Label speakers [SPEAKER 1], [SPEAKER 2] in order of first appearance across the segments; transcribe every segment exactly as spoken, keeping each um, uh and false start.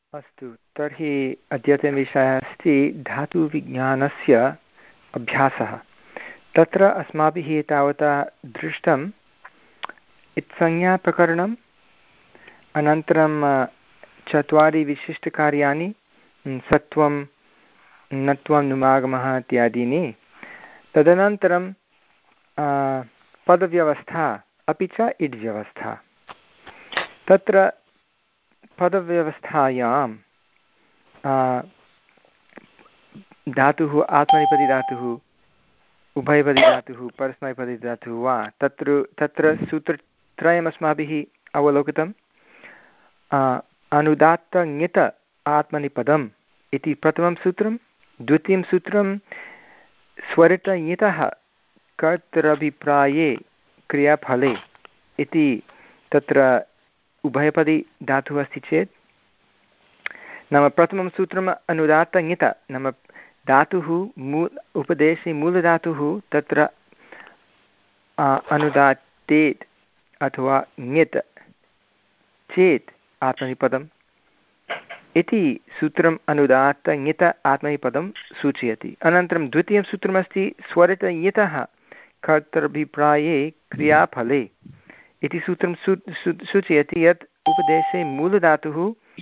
[SPEAKER 1] अस्तु, तर्हि अद्यतनविषयः अस्ति धातुविज्ञानस्य अभ्यासः। तत्र अस्माभिः तावता दृष्टम् इत्संज्ञाप्रकरणम्, अनन्तरं चत्वारि विशिष्टकार्याणि, सत्वं नत्वं नुमागमः इत्यादीनि, तदनन्तरं पदव्यवस्था अपि च इड्व्यवस्था। तत्र पदव्यवस्थायां धातुः आत्मनेपदिधातुः, उभयपदिधातुः, परस्मैपदिधातुः वा, तत्र तत्र सूत्रत्रयम् अस्माभिः अवलोकितम्। अनुदात्तङित आत्मनेपदम् इति प्रथमं सूत्रं। द्वितीयं सूत्रं स्वरितङितः कर्तृभिप्राये क्रियाफले इति, तत्र उभयपदी धातुः अस्ति चेत्, नाम प्रथमं सूत्रम् अनुदात्तङित, नाम धातुः मू उपदेशे मूलधातुः तत्र अनुदात्तेत् अथवा ङित् चेत् आत्मनेपदम् इति सूत्रम् अनुदात्तङित आत्मनेपदं सूचयति। अनन्तरं द्वितीयं सूत्रमस्ति स्वरितङितः कर्तृभिप्राये क्रियाफले इति सूत्रं सू सूचयति यत् उपदेशे मूलधातुः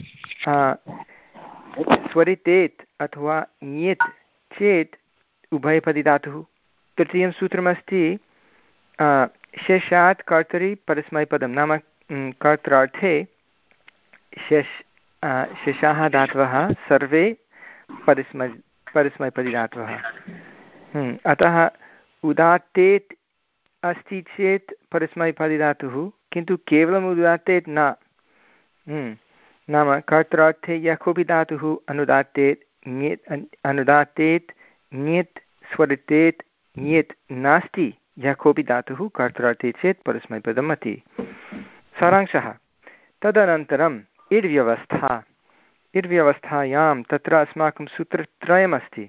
[SPEAKER 1] स्वरितेत् अथवा ङित् चेत् उभयपदिधातुः। तृतीयं सूत्रमस्ति शेषात् कर्तरि परस्मैपदं, नाम कर्त्रार्थे शेष शेषाः धातवः सर्वे परस्मै परस्मैपदिधातवः। अतः उदात्तेत् अस्ति चेत् परस्मैपदिधातुः, किन्तु केवलम् उदात्तेत् न, नाम कर्त्रार्थे यः कोऽपि धातुः अनुदात्तेत् ङित् अनुदात्तेत् ङित् स्वरितेत् ङित् नास्ति, यः कोऽपि धातुः कर्त्रार्थे चेत् परस्मैपदम् अस्ति। सारांशः। तदनन्तरम् इड्व्यवस्था। इड्व्यवस्थायां तत्र अस्माकं सूत्रत्रयमस्ति।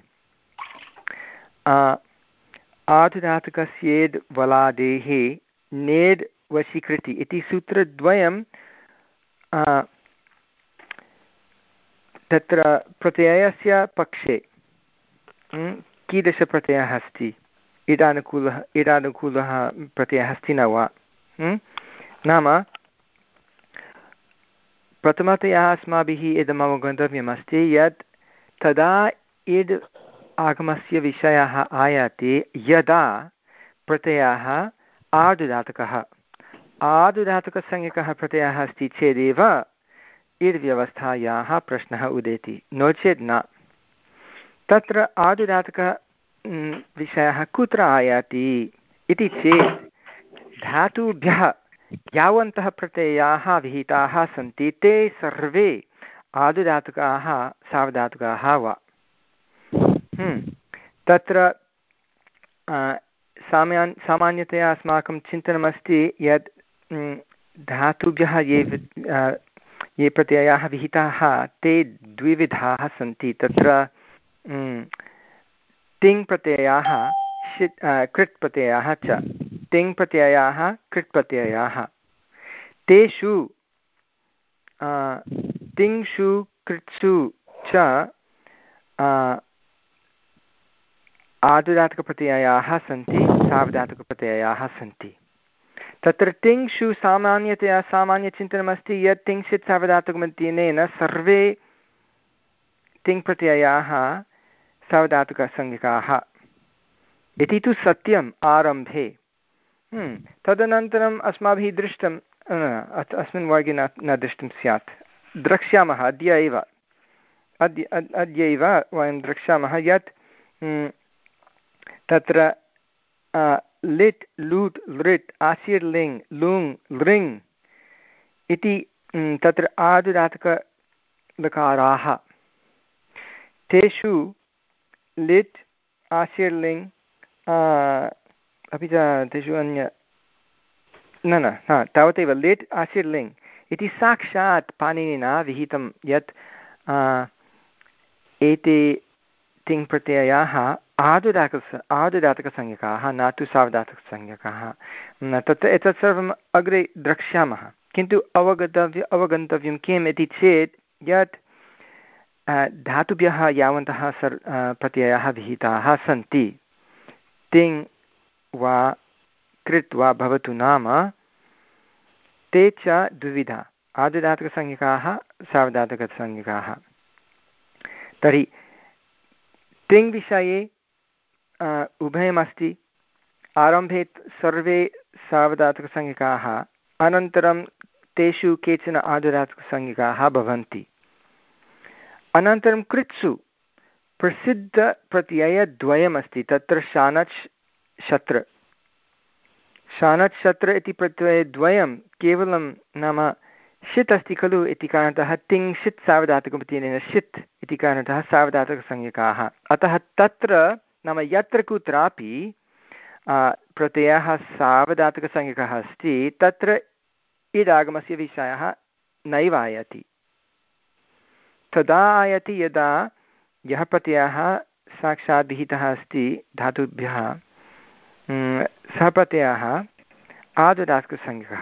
[SPEAKER 1] आधुधातुकस्येद् वलादेः नेड् वशीकृति इति सूत्रद्वयं तत्र प्रत्ययस्य पक्षे कीदृशप्रत्ययः अस्ति, इडानुकूलः इडानुकूलः प्रत्ययः अस्ति न वा। नाम प्रथमतया अस्माभिः इदम् अवगन्तव्यमस्ति यत् तदा इड् आगमस्य विषयः आयाति यदा प्रत्ययः आर्धधातुकः आर्धधातुकसंज्ञकः प्रत्ययः अस्ति चेदेव इड्व्यवस्थायाः प्रश्नः उदेति, नो चेत् न। तत्र आर्धधातुकः विषयः कुत्र आयाति इति चेत् धातुभ्यः यावन्तः प्रत्ययाः विहिताः सन्ति ते सर्वे आर्धधातुकाः सार्वधातुकाः वा। तत्र सामान्य सामान्यतया अस्माकं चिन्तनमस्ति यत् धातुभ्यः ये ये प्रत्ययाः विहिताः ते द्विविधाः सन्ति। तत्र तिङ् प्रत्ययाः षित् कृत् प्रत्ययाः च। तिङ् प्रत्ययाः कृत् प्रत्ययाः, तेषु तिङ्षु कृत्सु च आर्धधातुकप्रत्ययाः सन्ति, सार्वधातुकप्रत्ययाः सन्ति। तत्र तिङ्षु सामान्यतया सामान्यचिन्तनमस्ति यत् तिङ्क्षित् सार्वधातुकमध्येन सर्वे तिङ्प्रत्ययाः सार्वधातुकसंज्ञकाः इति तु सत्यम् आरम्भे। तदनन्तरम् अस्माभिः दृष्टं, अस्मिन् वर्गे न न दृष्टं स्यात्, द्रक्ष्यामः अद्य एव अद्य अद्यैव वयं द्रक्ष्यामः यत् तत्र लिट् लूट् लृट् आसीर् लिङ् लुङ् लृङ् इति तत्र आर्धधातुकलकाराः, तेषु लिट् आसीर् लिङ् अपि च तेषु अन्य न न हा तावदेव लिट् आसीर् लिङ् इति साक्षात् पाणिनिना विहितं यत् एते तिङ् प्रत्ययाः आर्धधातुक आर्धधातुकसंज्ञकाः न तु सार्वधातुकसंज्ञकाः। तत्र एतत् सर्वम् अग्रे द्रक्ष्यामः, किन्तु अवगन्तव्य अवगन्तव्यं किम् इति चेत् यत् धातुभ्यः यावन्तः सर् प्रत्ययाः विहिताः सन्ति तिङ् वा कृत् वा भवतु नाम ते च द्विविधा आर्धधातुकसंज्ञकाः सार्वधातुकसंज्ञकाः। तर्हि तिङ् विषये उभयमस्ति। आरम्भे सर्वे सार्वधातुकसंज्ञकाः अनन्तरं तेषु केचन आर्धधातुकसंज्ञकाः भवन्ति। अनन्तरं कृत्सु प्रसिद्धप्रत्ययद्वयमस्ति तत्र शानच् शत्र शानच् शत्र इति प्रत्ययद्वयं केवलं नाम षित् अस्ति खलु इति कारणतः तिङ् षित् सार्वधातुकप्रत्ययेन षित् इति कारणतः सार्वधातुकसंज्ञकाः। अतः तत्र नाम यत्र कुत्रापि प्रत्ययः सार्वधातुकसंज्ञकः अस्ति तत्र इदागमस्य विषयः नैव आयाति। तदा आयाति यदा यः प्रत्ययः साक्षात् विहितः अस्ति धातुभ्यः सः प्रत्ययः आर्धधातुकसंज्ञकः।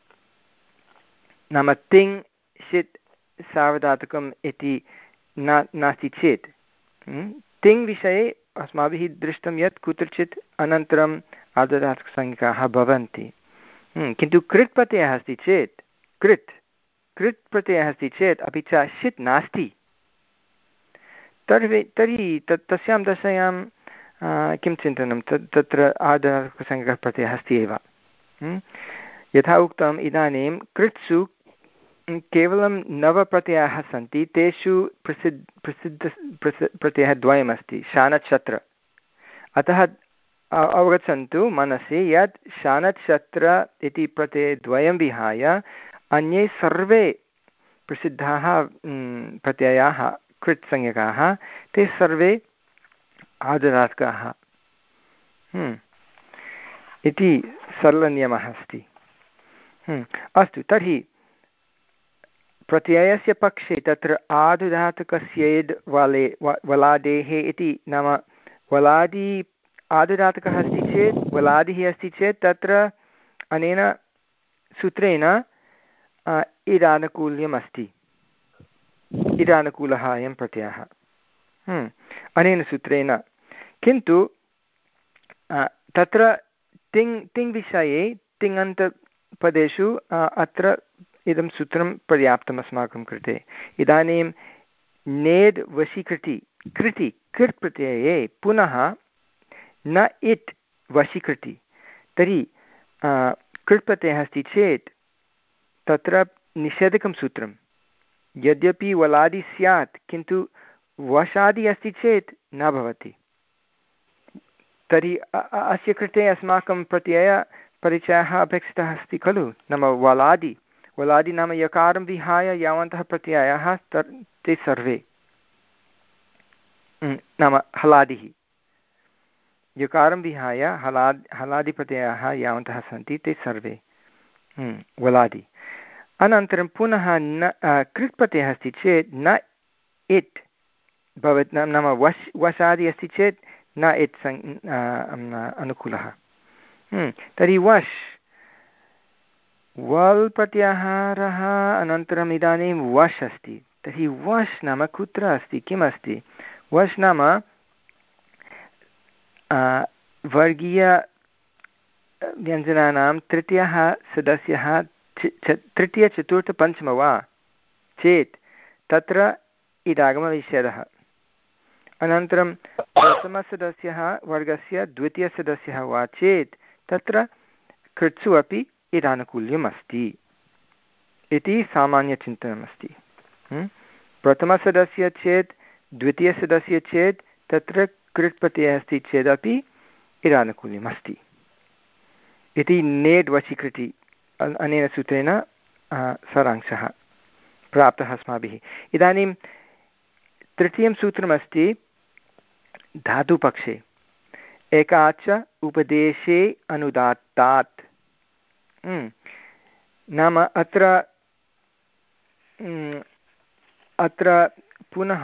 [SPEAKER 1] नाम तिङ् षित् सार्वधातुकम् इति न नास्ति चेत् तिङ् विषये अस्माभिः दृष्टं यत् कुत्रचित् अनन्तरम् आर्धधातुकसंज्ञकाः भवन्ति। किन्तु कृत् प्रत्ययः अस्ति चेत् कृत् कृत् प्रत्ययः अस्ति चेत् अपि च षित् नास्ति तर्हि तर्हि तत् तस्यां दशायां किं चिन्तनं तत् तत्र आर्धधातुकसंज्ञकः प्रत्ययः अस्ति एव। यथा उक्तम् इदानीं कृत्सु केवलं नवप्रत्ययाः सन्ति तेषु प्रसिद्ध प्रसिद्ध प्रत्ययः द्वयमस्ति शानच् शत्र। अतः अवगच्छन्तु मनसि यत् शानच् शत्र इति प्रत्ययद्वयं विहाय अन्ये सर्वे प्रसिद्धाः प्रत्ययाः कृत् संज्ञकाः ते सर्वे आर्धधातुकाः इति सरलनियमः अस्ति। अस्तु तर्हि प्रत्ययस्य पक्षे तत्र आर्धधातुकस्येद् वले वलादेः इति नाम वलादि आर्धधातुकः अस्ति चेत् वलादिः अस्ति चेत् तत्र अनेन सूत्रेण इदानुकूल्यम् अस्ति इदानुकूलः अयं प्रत्ययः अनेन सूत्रेण। किन्तु तत्र तिङ् तिङ् विषये तिङन्तपदेषु अत्र इदं सूत्रं पर्याप्तम् अस्माकं कृते। इदानीं नेद् वशीकृति कृति कृत् प्रत्यये पुनः न इट् वशीकृति तर्हि कृत् प्रत्ययः अस्ति चेत् तत्र निषेधकं सूत्रं यद्यपि वलादि स्यात् किन्तु वशादि अस्ति चेत् न भवति। तर्हि अस्य कृते अस्माकं प्रत्ययपरिचयः अपेक्षितः अस्ति खलु। नाम वलादि वलादि नाम यकारं विहाय यावन्तः प्रत्ययाः ते सर्वे नाम हलादिः यकारं विहाय हलाद् हलादिप्रत्ययाः यावन्तः सन्ति ते सर्वे वलादि। अनन्तरं पुनः न कृत् प्रत्ययः अस्ति चेत् न इट् भवति नाम वश् वशादि अस्ति चेत् न इट् अनुकूलः। तर्हि वश् वल् प्रत्याहारः अनन्तरम् इदानीं वश् अस्ति। तर्हि वश् नाम कुत्र अस्ति किम् अस्ति वश् नाम वर्गीयव्यञ्जनानां तृतीयः सदस्यः तृतीयचतुर्थपञ्चम वा चेत् तत्र इदागमनिषेधः। अनन्तरं प्रथमसदस्यः वर्गस्य द्वितीयसदस्यः वा चेत् तत्र कृत्सु अपि इदानुकूल्यम् अस्ति इति सामान्यचिन्तनमस्ति। प्रथमसदस्य चेत् द्वितीयसदस्य चेत् तत्र कृत् प्रत्ययः अस्ति चेदपि इदानुकूल्यम् अस्ति इति नेड् वशीकृति अनेन सूत्रेण सारांशः प्राप्तः अस्माभिः। इदानीं तृतीयं सूत्रमस्ति धातुपक्षे एकाच उपदेशे अनुदात्तात्। नाम अत्र अत्र पुनः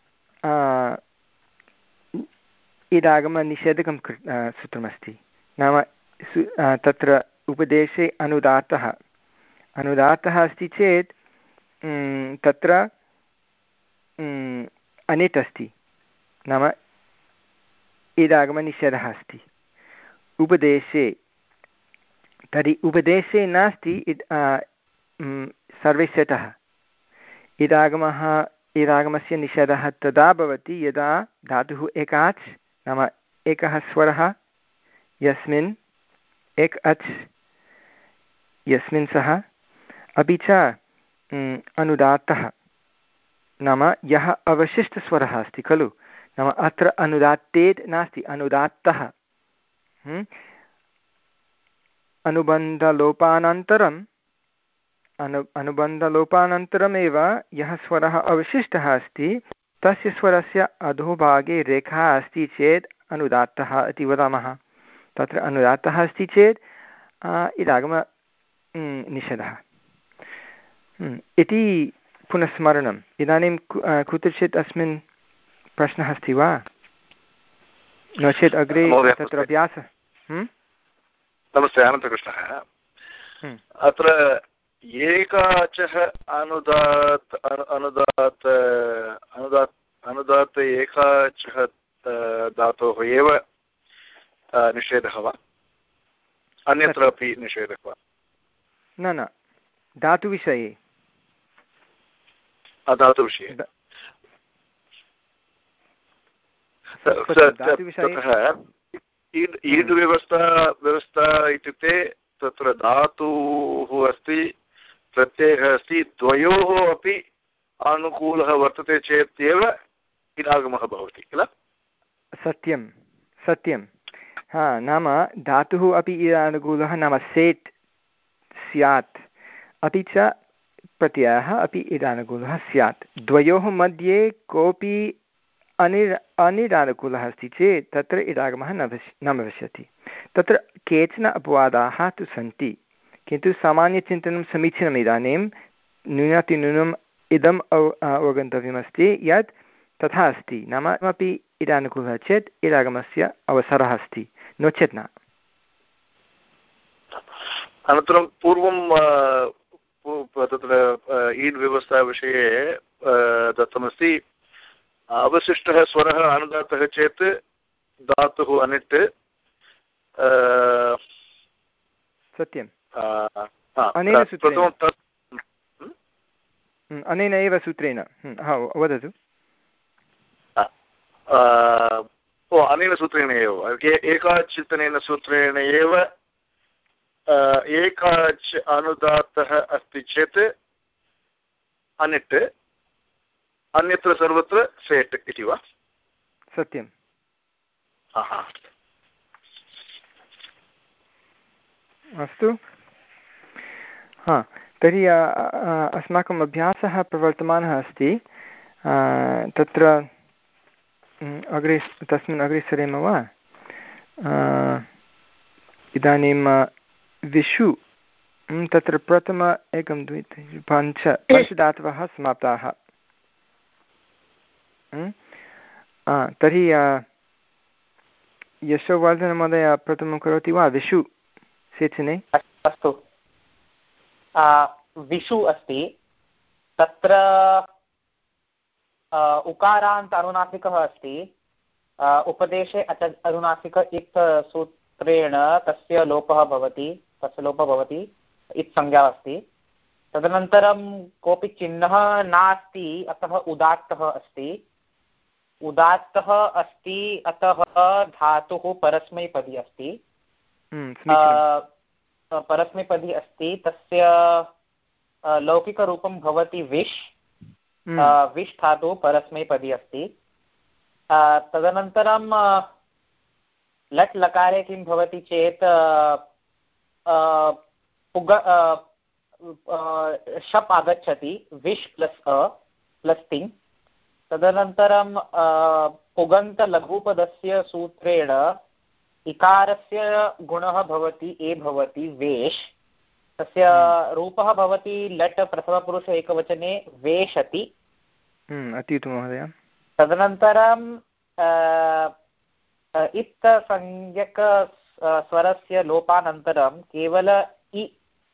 [SPEAKER 1] इदागमनिषेधकं सूत्रमस्ति। नाम तत्र उपदेशे अनुदात्तः अनुदात्तः अस्ति चेत् तत्र अनिट् अस्ति, नाम इडागमनिषेधः अस्ति उपदेशे। तर्हि उपदेशे नास्ति इद् सर्वे सेटः। इडागमः इडागमस्य निषेधः तदा भवति यदा धातुः एकाच्, नाम एकः स्वरः यस्मिन् एक अच् यस्मिन् सः, अपि च अनुदात्तः, नाम यः अवशिष्टस्वरः अस्ति खलु, नाम अत्र अनुदात्तेत् नास्ति, अनुदात्तः। अनुबन्धलोपानन्तरम् अनु अनुबन्धलोपानन्तरमेव यः स्वरः अवशिष्टः अस्ति तस्य स्वरस्य अधोभागे रेखा अस्ति चेत् अनुदात्तः इति वदामः। तत्र अनुदात्तः अस्ति चेत् इदागम निषेधः इति पुनस्मरणम्। इदानीं कुत्रचित् अस्मिन् प्रश्नः अस्ति वा, नो चेत् अग्रे तत्र अभ्यासः।
[SPEAKER 2] नमस्ते, अनन्तकृष्णः। अत्र एकाचः अनुदात् अनुदात् अनुदात् अनुदात् एकाचः धातोः एव निषेधः वा, अन्यत्र अपि निषेधः वा?
[SPEAKER 1] न न, धातुविषये।
[SPEAKER 2] धातुविषये ईड् व्यवस्था व्यवस्था इत्युक्ते तत्र धातुः अस्ति, प्रत्ययः अस्ति, द्वयोः अपि अनुकूलः वर्तते चेत् एव इडागमः भवति किल?
[SPEAKER 1] सत्यं सत्यं, हा, नाम धातुः अपि इडानुकूलः, नाम सेट् स्यात्, अपि च प्रत्ययः अपि इडानुकूलः स्यात्। द्वयोः मध्ये कोऽपि अनि अनिडानुकूलः अस्ति चेत् तत्र इडागमः न भस् न भविष्यति। तत्र केचन अपवादाः तु सन्ति, किन्तु सामान्यचिन्तनं समीचीनम्। इदानीं न्यूनातिन्यूनम् इदम् अव अवगन्तव्यमस्ति यत् तथा अस्ति, नाम किमपि इडानुकूलः चेत् इडागमस्य अवसरः अस्ति, नो चेत् न।
[SPEAKER 2] अनन्तरं पूर्वं तत्र ईड् व्यवस्थाविषये दत्तमस्ति, अवशिष्टः स्वरः अनुदातः चेत् धातुः अनिट्।
[SPEAKER 1] सत्यं, अनेन सूत्रेण अनेन एव सूत्रेण वदतु।
[SPEAKER 2] ओ अनेन सूत्रेण एव, एकाचिन्तनेन सूत्रेण एव एकाच् अनुदातः अस्ति चेत् अनिट्, अन्यत्र सर्वत्र सेट् इति वा?
[SPEAKER 1] सत्यं। अस्तु, हा, तर्हि अस्माकम् अभ्यासः प्रवर्तमानः अस्ति। तत्र अग्रे तस्मिन् अग्रे सरेम वा? इदानीं विषु, तत्र प्रथम एकं द्वि त्रीणि पञ्च पञ्चधातवः समाप्ताः। तर्हि यशोवर्धनमहोदय प्रथमं करोति वा विषु सेचने?
[SPEAKER 3] अस्तु, विषु अस्ति, तत्र उकारान्त अनुनासिकः अस्ति, उपदेशे अच अनुनासिक इत् सूत्रेण तस्य लोपः भवति, तस्य लोपः भवति, इत् संज्ञा अस्ति। तदनन्तरं कोऽपि चिह्नः नास्ति, अतः उदात्तः अस्ति। उदात्तः अस्ति अतः धातुः परस्मैपदी अस्ति, परस्मैपदी अस्ति, तस्य लौकिकरूपं भवति विश्, विश् धातुः परस्मैपदी अस्ति। तदनन्तरं लट् लकारे किं भवति चेत् पुग शप् आगच्छति, विश् प्लस् अ प्लस् तिङ्। तदनन्तरं पुगन्तलघुपदस्य सूत्रेण इकारस्य गुणः भवति ए भवति वेश्, तस्य रूपः भवति लट् प्रथमपुरुष एकवचने वेशति।
[SPEAKER 1] अति उत्तमं महोदय।
[SPEAKER 3] तदनन्तरं इत् संज्ञक स्वरस्य लोपानन्तरं केवल इ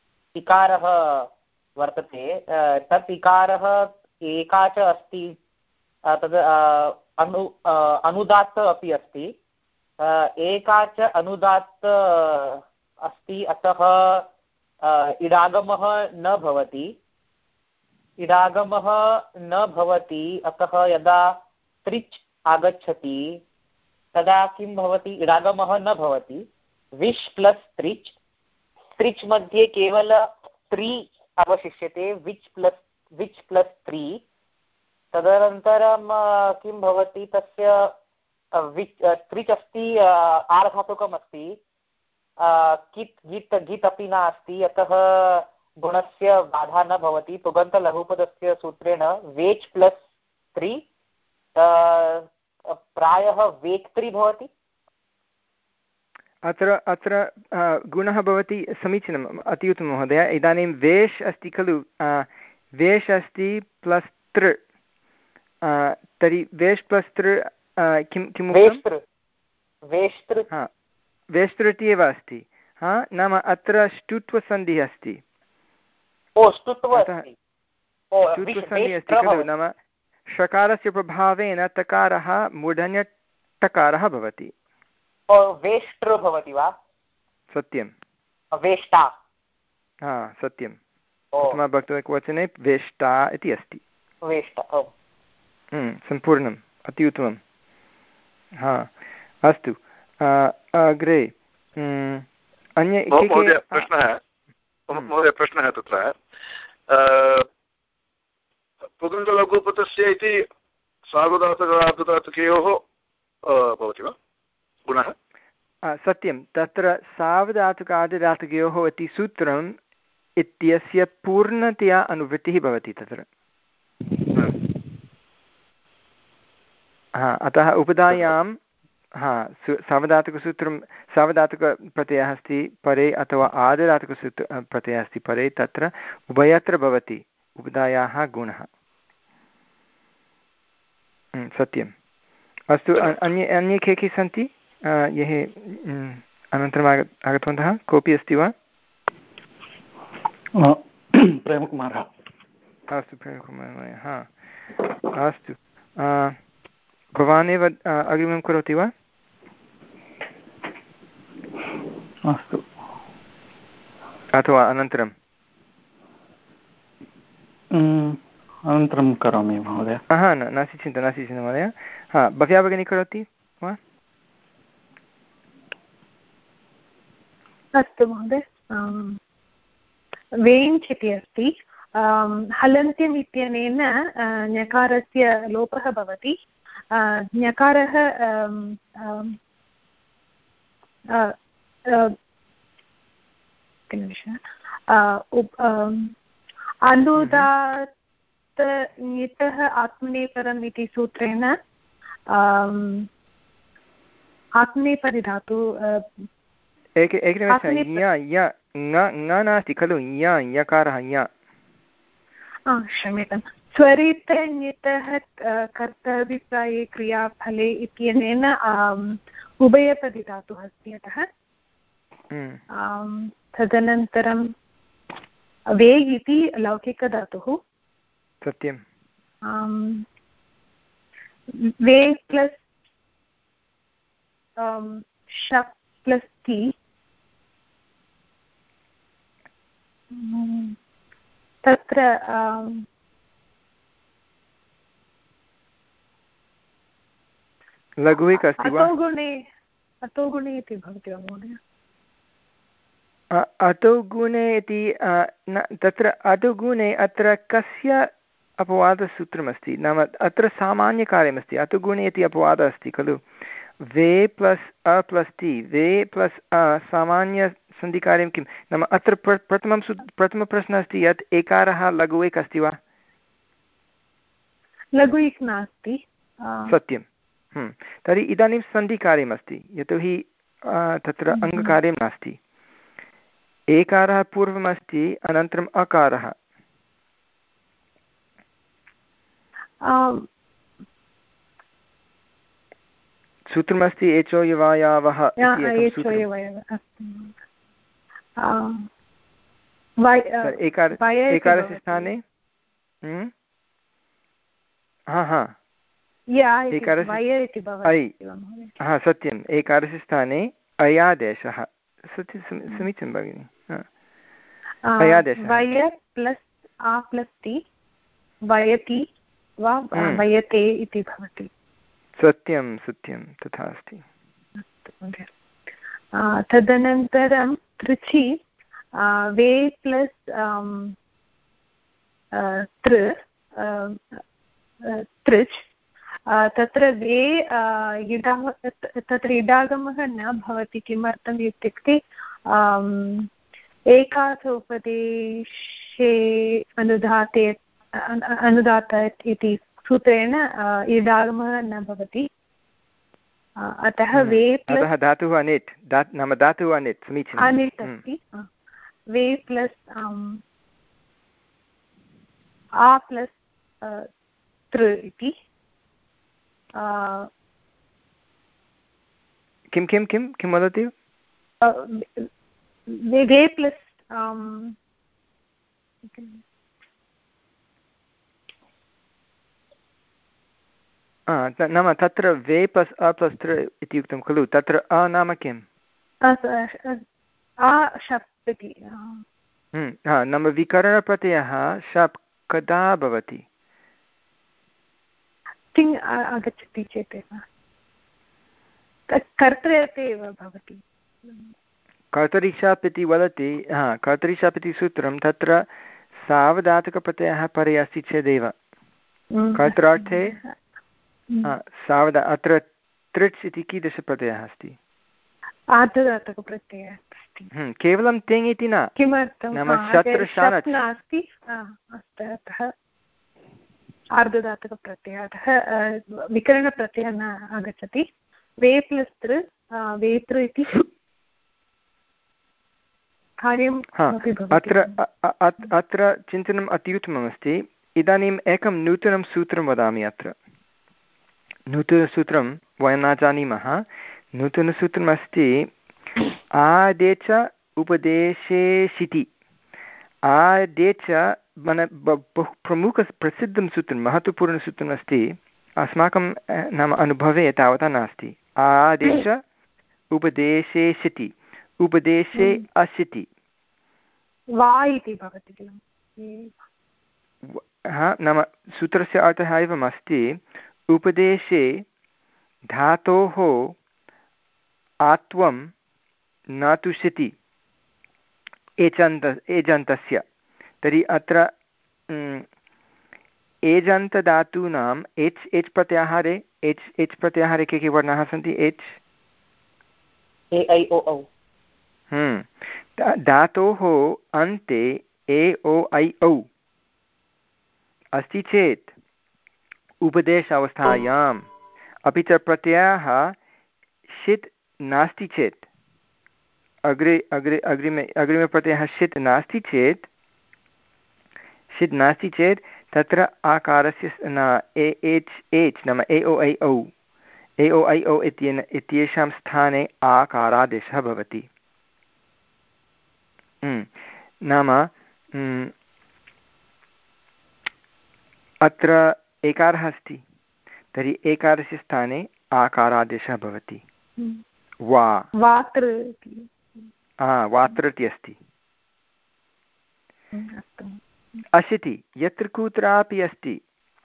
[SPEAKER 3] इकारः वर्तते, तत् इकारः एका च अस्ति तद् अनु अनुदात्त अपि अस्ति, एका च अनुदात्त अस्ति, अतः इडागमः न भवति इडागमः न भवति अतः यदा त्रिच् आगच्छति तदा किं भवति, इडागमः न भवति। विश् प्लस् त्रिच्, त्रिच् मध्ये केवल त्रि अवशिष्यते, विच् प्लस् विच् प्लस् त्रि। तदनन्तरं किं भवति, तस्य विच् त्रिच् अस्ति, आर्धातुकम् अस्ति, कित् गित् गित् अपि नास्ति, अतः गुणस्य बाधा न भवति। पुगन्तलघुपदस्य सूत्रेण वेच् प्लस् त्रि प्रायः वेक्त्रि भवति।
[SPEAKER 1] अत्र अत्र गुणः भवति, समीचीनम्, अति उत्तमं महोदय। इदानीं वेश् अस्ति खलु, वेश् अस्ति प्लस् तृ, तर्हि वेश् प्लस् तृ किं किम् उक्तं,
[SPEAKER 3] वेष्ट्र,
[SPEAKER 1] वेष्ट्र इति एव अस्ति। हा, नाम अत्र ष्टुत्वसन्धिः अस्ति, ष्टुत्वसन्धिः अस्ति खलु, नाम षकारस्य प्रभावेन तकारः मूर्धन्यटकारः भवति।
[SPEAKER 3] वेष्ट्र भवति वा?
[SPEAKER 1] सत्यं,
[SPEAKER 3] वेष्टा,
[SPEAKER 1] हा सत्यं, प्रथमाभक्तवचने वेष्टा इति अस्ति।
[SPEAKER 3] वेष्टा,
[SPEAKER 1] सम्पूर्णम्, अति उत्तमं। हा, अस्तु, अग्रे अन्य
[SPEAKER 2] प्रश्नः महोदय प्रश्नः तत्र पुगन्तलघुपदस्य इति सार्वधातुकार्धधातुकयोः भवति वा गुणः?
[SPEAKER 1] सत्यं, तत्र सार्वधातुकार्धधातुकयोः इति सूत्रम् इत्यस्य पूर्णतया अनुवृत्तिः भवति तत्र। हा, अतः उपधायां हा सार्वधातुकसूत्रं, सार्वधातुकप्रत्ययः अस्ति परे अथवा आर्धधातुकसूत्र प्रत्ययः अस्ति परे, तत्र उभयत्र भवति उपधायाः गुणः। सत्यम्। अस्तु, अन्ये अन्ये के के सन्ति ये अनन्तरम् आग आगतवन्तः? कोऽपि अस्ति वा?
[SPEAKER 4] प्रेमकुमारः।
[SPEAKER 1] अस्तु, प्रेमकुमारः, हा अस्तु। भवानेव अग्रिमं करोति वा?
[SPEAKER 4] अस्तु,
[SPEAKER 1] अथवा अनन्तरम्?
[SPEAKER 4] अनन्तरं करोमि महोदय।
[SPEAKER 1] हा, न नास्ति चिन्ता, नास्ति चिन्ता महोदय। हा, भव्या भगिनी करोति वा?
[SPEAKER 5] अस्तु महोदय, वेञ्च् इति अस्ति, हलन्त्यम् इत्यनेन ञकारस्य लोपः भवति। ञकारः अनुदात्त ङितः आत्मनेपरम् इति सूत्रेण आत्मनेपरिधातु
[SPEAKER 1] एक एकनिमेषः, ङ नास्ति खलु, ङ यकारः ङ,
[SPEAKER 5] क्षम्यतां, स्वरित ङितः कर्तव्यप्राये क्रियाफले इत्यनेन उभयपदिधातुः अस्ति, अतः तदनन्तरं वेग् इति लौकिकधातुः।
[SPEAKER 1] सत्यं,
[SPEAKER 5] वेग् प्लस् शप् प्लस् ति, तत्र
[SPEAKER 1] लघुविक् अस्ति वा?
[SPEAKER 5] अतो गुणे अतो गुणे इति भवति वा महोदय?
[SPEAKER 1] अतो गुणे इति तत्र अतो गुणे अत्र कस्य अपवादसूत्रमस्ति? नाम अत्र सामान्यकार्यमस्ति। अतो गुणे इति अपवादः अस्ति खलु, वे प्लस् अ प्लस् ति, वे प्लस् अ सामान्यसन्धिकार्यं किं? नाम अत्र प्र प्रथमं सु प्रथमप्रश्नः अस्ति यत् एकारः लघु एक् अस्ति वा?
[SPEAKER 5] लघु एक् नास्ति।
[SPEAKER 1] सत्यं। तर्हि इदानीं सन्धिकार्यमस्ति, यतोहि तत्र अङ्गकार्यं नास्ति। एकारः पूर्वमस्ति, अनन्तरम् अकारः। सूत्रमस्ति एचो यवायावः एकारस्य स्थाने। हा हा
[SPEAKER 5] या इति
[SPEAKER 1] एकारस्य
[SPEAKER 5] वय इति
[SPEAKER 1] ऐ
[SPEAKER 5] भवति वा महोदय?
[SPEAKER 1] हा सत्यम् एकारस्य स्थाने अयादेशः सत्यं समी- समीचीनं भगिनि अयादेशः
[SPEAKER 5] वय प्लस् आ प्लस् ति वयति वा
[SPEAKER 1] हम्म।
[SPEAKER 5] वयते इति भवति।
[SPEAKER 1] सत्यं सत्यं तथा अस्ति।
[SPEAKER 5] अस्तु महोदय। तदनन्तरं तृचि वे प्लस् तृ तृच् तत्र वे इडाग तत्र इडागमः न भवति। किमर्थम् इत्युक्ते एकास उपदेशे अनुदाते अनुदात इति सूत्रेण इडागमः न भवति। अतः वे
[SPEAKER 1] अतः धातुः अनिट् नाम धातुः अनिट् समीचीनम्
[SPEAKER 5] अनिट् अस्ति। वे प्लस् आ प्लस् तृ इति
[SPEAKER 1] किं किं किं किं वदति
[SPEAKER 5] वे प्लस्
[SPEAKER 1] नाम तत्र वे प्लस् अ प्लस् तृ इति उक्तं खलु तत्र अ नाम किम् नाम विकरणप्रत्ययः शप् कदा भवति
[SPEAKER 5] तिङ् आगच्छति चेत् कर्तृते एव भवति।
[SPEAKER 1] कर्तरि शप् इति वदति हा कर्तरि शप् इति सूत्रं तत्र सावधातुकप्रत्ययः परे अस्ति चेदेव कर्तृर्थे सावध अत्र तृच् इति कीदृशप्रत्ययः अस्ति
[SPEAKER 5] आर्धधातुकप्रत्ययः अस्ति।
[SPEAKER 1] केवलं तिङ् इति न
[SPEAKER 5] किमर्थं
[SPEAKER 1] नाम शत्रु शानच्
[SPEAKER 5] नास्ति अतः आर्धधातुकप्रत्ययः अतः विकरणप्रत्ययः न आगच्छति। वे प्लस् तृ वेतृ इति कार्यम्
[SPEAKER 1] अत्र अत्र चिन्तनम् अति उत्तममस्ति। इदानीम् एकं नूतनं सूत्रं वदामि। अत्र नूतनसूत्रं वयं न जानीमः। नूतनसूत्रमस्ति आदेच उपदेशेशिति। आदेच मन बहु प्रमुख प्रसिद्धं सूत्रं महत्त्वपूर्णसूत्रम् अस्ति। अस्माकं नाम अनुभवे तावता नास्ति। आदेश उपदेशेशिति उपदेशे अशिति
[SPEAKER 5] वा इति भवति किल
[SPEAKER 1] हा नाम सूत्रस्य अर्थः एवम् अस्ति उपदेशे धातोः आत्वं न तु शिति एजन्त एजन्तस्य। तर्हि अत्र एजन्तधातूनाम् एच् एच् प्रत्याहारे एच् एच् प्रत्याहारे के के वर्णाः सन्ति एच्
[SPEAKER 3] ए ऐ ओ औ
[SPEAKER 1] धातोः अन्ते ए ओ ऐ औ अस्ति चेत् उपदेश अवस्थायाम् अपि च प्रत्ययः षित् नास्ति चेत् अग्रे अग्रे अग्रिमे अग्रिमप्रत्ययः षित् नास्ति चेत् षित् नास्ति चेत् तत्र आकारस्य न ए एच् एच् नाम ए ओ ऐ औ ए ओ ऐ औ इत्येन इत्येषां स्थाने आकारादेशः भवति। नाम अत्र एकारः अस्ति तर्हि एकारस्य स्थाने आकारादेशः भवति। वा वात्र इति अस्ति। अशिति यत्र कुत्रापि अस्ति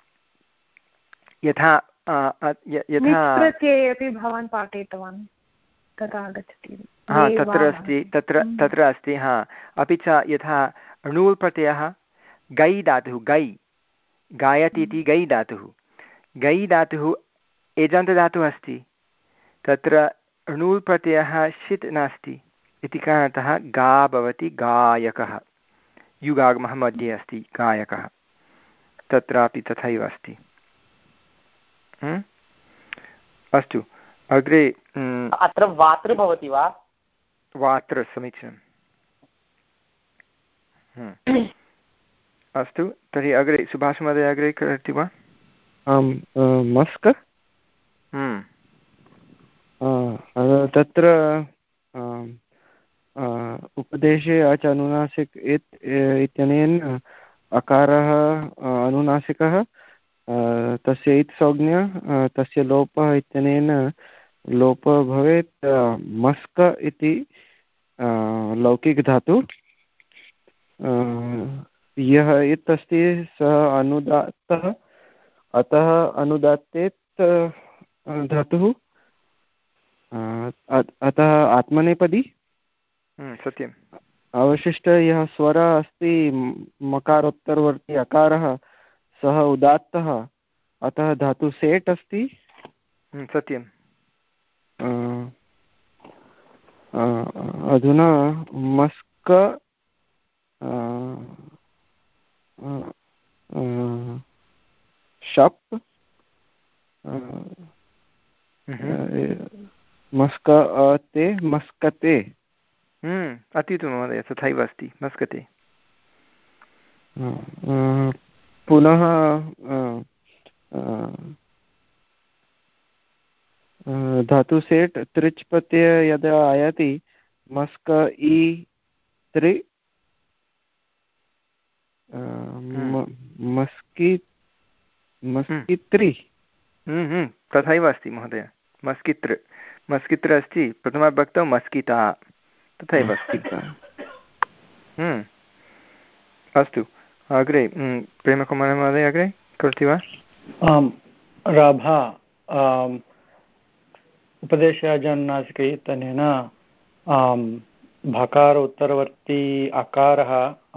[SPEAKER 1] यथा यथा
[SPEAKER 5] प्रत्यये अपि भवान् पाठितवान् तथा आगच्छति।
[SPEAKER 1] हा तत्र अस्ति तत्र तत्र अस्ति हा अपि च यथा णुल् प्रत्ययः गै धातुः गै गायति इति गै धातुः गै धातुः एजन्तधातुः अस्ति तत्र णुल् प्रत्ययः षित् नास्ति इति कारणतः गा भवति गायकः युगागमः मध्ये अस्ति गायकः तत्रापि तथैव अस्ति। अस्तु अग्रे
[SPEAKER 3] अत्र वात्र भवति वा
[SPEAKER 1] वात्र समीचीनम्। अस्तु तर्हि अग्रे सुभाषमहोदय अग्रे करोति वा
[SPEAKER 6] आम् मस्क तत्र उपदेशे अच अनुनासिक इत्यनेन अकारः अनुनासिकः तस्य इत् संज्ञा तस्य लोपः इत्यनेन लोपः भवेत् मस्क इति लौकिकधातु यः इत् अस्ति सः अनुदात्तः अतः अनुदात्तेत् धातुः अतः आत्मनेपदी
[SPEAKER 1] सत्यम्
[SPEAKER 6] अवशिष्ट यः स्वरः अस्ति मकारोत्तरवर्ती अकारः सः उदात्तः अतः धातु सेट् अस्ति
[SPEAKER 1] सत्यम्
[SPEAKER 6] अधुना मस्क शप् मस्क ते मस्कते
[SPEAKER 1] अत्युत्तमं महोदय तथैव अस्ति मस्कते
[SPEAKER 6] पुनः धातु सेट् त्रिच् प्रत्यय यदा आयाति मस्क इ त्रि मस्कि मस्कित्रि
[SPEAKER 1] तथैव अस्ति महोदय मस्कित्र मस्कित्र अस्ति प्रथमविभक्तौ मस्किता तथैव अस्ति अस्तु अग्रे प्रेमकुमारमहोदय अग्रे करोति वा
[SPEAKER 4] आम् राभा उपदेशजन्नासिकै इत्यनेन भकार उत्तरवर्ती अकारः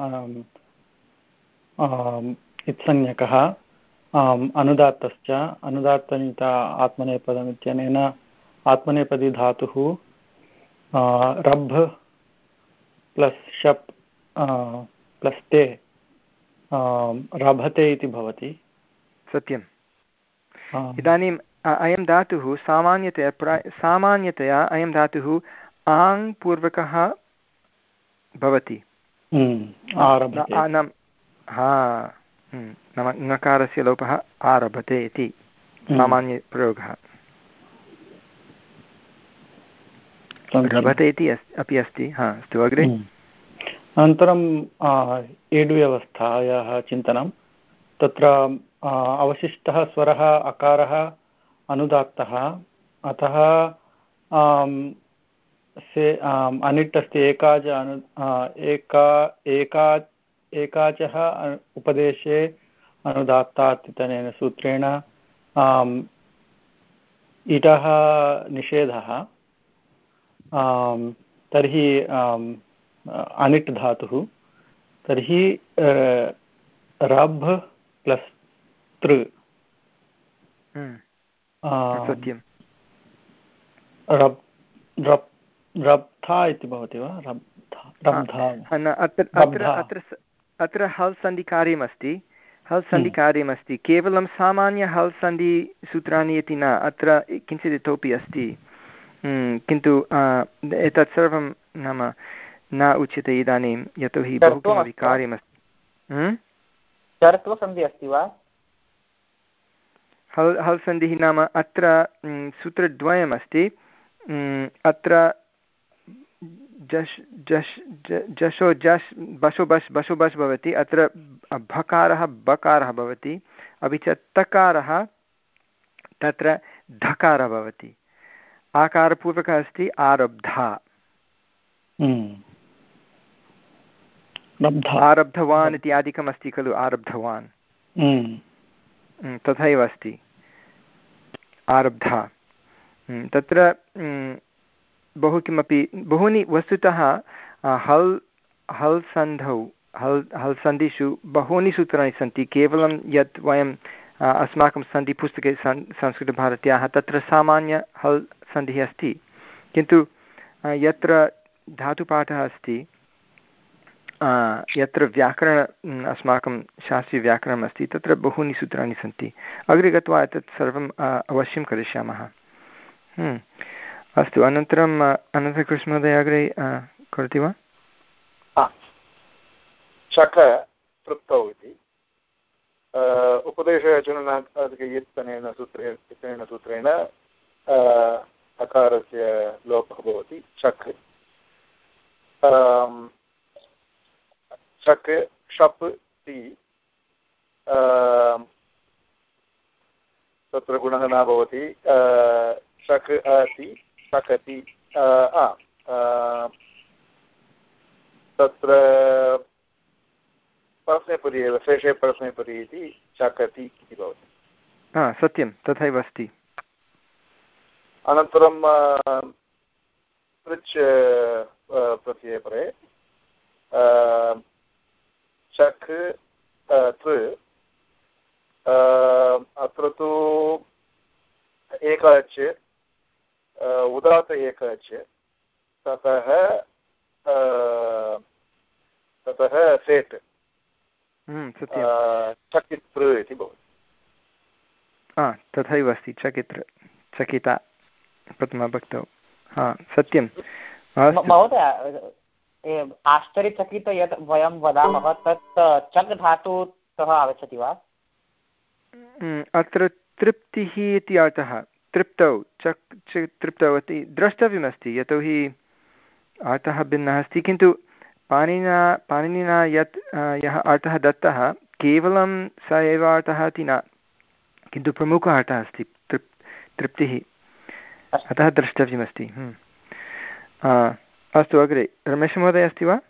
[SPEAKER 4] इत्संज्ञकः अनुदात्तश्च अनुदात्तनित आत्मनेपदम् इत्यनेन आत्मनेपदी धातुः रब् प्लस् शप् प्लस् ते रभते इति भवति
[SPEAKER 1] सत्यम् इदानीम् अयं धातुः सामान्यतया प्राय सामान्यतया अयं धातुः आङ् पूर्वकः भवति हा नाम ङकारस्य लोपः आरभते इति सामान्यप्रयोगः रभते इति अपि अस्ति हा अस्तु अग्रे
[SPEAKER 4] अनन्तरं एडुव्यवस्थायाः चिन्तनं तत्र अवशिष्टः स्वरः अकारः अनुदात्तः अतः से अनिट् अस्ति एकाच अनु एका एका एकाचः उपदेशे अनुदात्तात् इत्यनेन सूत्रेण इटः निषेधः तर्हि अनिट् धातुः तर्हि रब् प्लस् तृ
[SPEAKER 1] सत्यं
[SPEAKER 4] रब् रब् रब्धा इति भवति वा रब्धा
[SPEAKER 1] अत्र अत्र हल् सन्धिकार्यमस्ति हल् सन्धिकार्यमस्ति केवलं सामान्य हल् सन्धिसूत्राणि इति न अत्र किञ्चित् इतोपि अस्ति किन्तु एतत् सर्वं नाम न उच्यते इदानीं यतोहि बहु किमपि कार्यमस्ति
[SPEAKER 3] चरत्वसन्धिः अस्ति वा
[SPEAKER 1] हल् हल् सन्धिः नाम अत्र सूत्रद्वयमस्ति अत्र जश् जश् जशो जश् बशो बश् बशो बश् भवति अत्र भकारः बकारः भवति अपि च तकारः तत्र धकारः भवति आकारपूर्वकः अस्ति आरब्धा आरब्धवान् इत्यादिकम् अस्ति खलु आरब्धवान् तथैव अस्ति आरब्धा तत्र बहु किमपि बहूनि वस्तुतः हल् हल् सन्धौ हल् हल् सन्धिषु बहूनि सूत्राणि सन्ति केवलं यत् वयम् अस्माकं सन्धिपुस्तके सन् संस्कृतभारत्याः तत्र सामान्य हल् सन्धिः अस्ति किन्तु यत्र धातुपाठः अस्ति यत्र व्याकरण अस्माकं शास्त्रीयव्याकरणम् अस्ति तत्र बहूनि सूत्राणि सन्ति अग्रे गत्वा एतत् सर्वम् अवश्यं करिष्यामः अस्तु अनन्तरम् अनन्तकृष्णमहोदय अग्रे करोति वा
[SPEAKER 2] शक तृप्तौ इति उपदेशजननादिकयत्तनेन सूत्रेण इत्यनेन सूत्रेण अकारस्य लोपः भवति शक् शक् शप् इति तत्र गुणः न भवति शक् अस्ति शकति तत्र परस्मैपदी एव शेषे परस्मैपदी इति शकति इति भवति
[SPEAKER 1] सत्यं तथैव अस्ति
[SPEAKER 2] अनन्तरं पृच् प्रत्ययपरे शक् तृ अत्र तु एकच उदात्त एकच ततः ततः सेट् चकितृ इति भवति
[SPEAKER 1] तथैव अस्ति चकितृ चकिता प्रथमभक्तौ हा सत्यं
[SPEAKER 3] महोदय आश्चर्यचकित यत् वयं वदामः तत् चक् धातुतः आगच्छति वा
[SPEAKER 1] अत्र तृप्तिः इति अर्थः तृप्तौ चक् तृप्तौ इति द्रष्टव्यमस्ति यतोहि अर्थः भिन्नः अस्ति किन्तु पाणिनिना पाणिनिना यत् यः अर्थः दत्तः केवलं स एव अर्थः इति न किन्तु प्रमुखः अर्थः अस्ति तृप् तृप्तिः अतः द्रष्टव्यमस्ति अस्तु अग्रे रमेशमहोदय अस्ति वा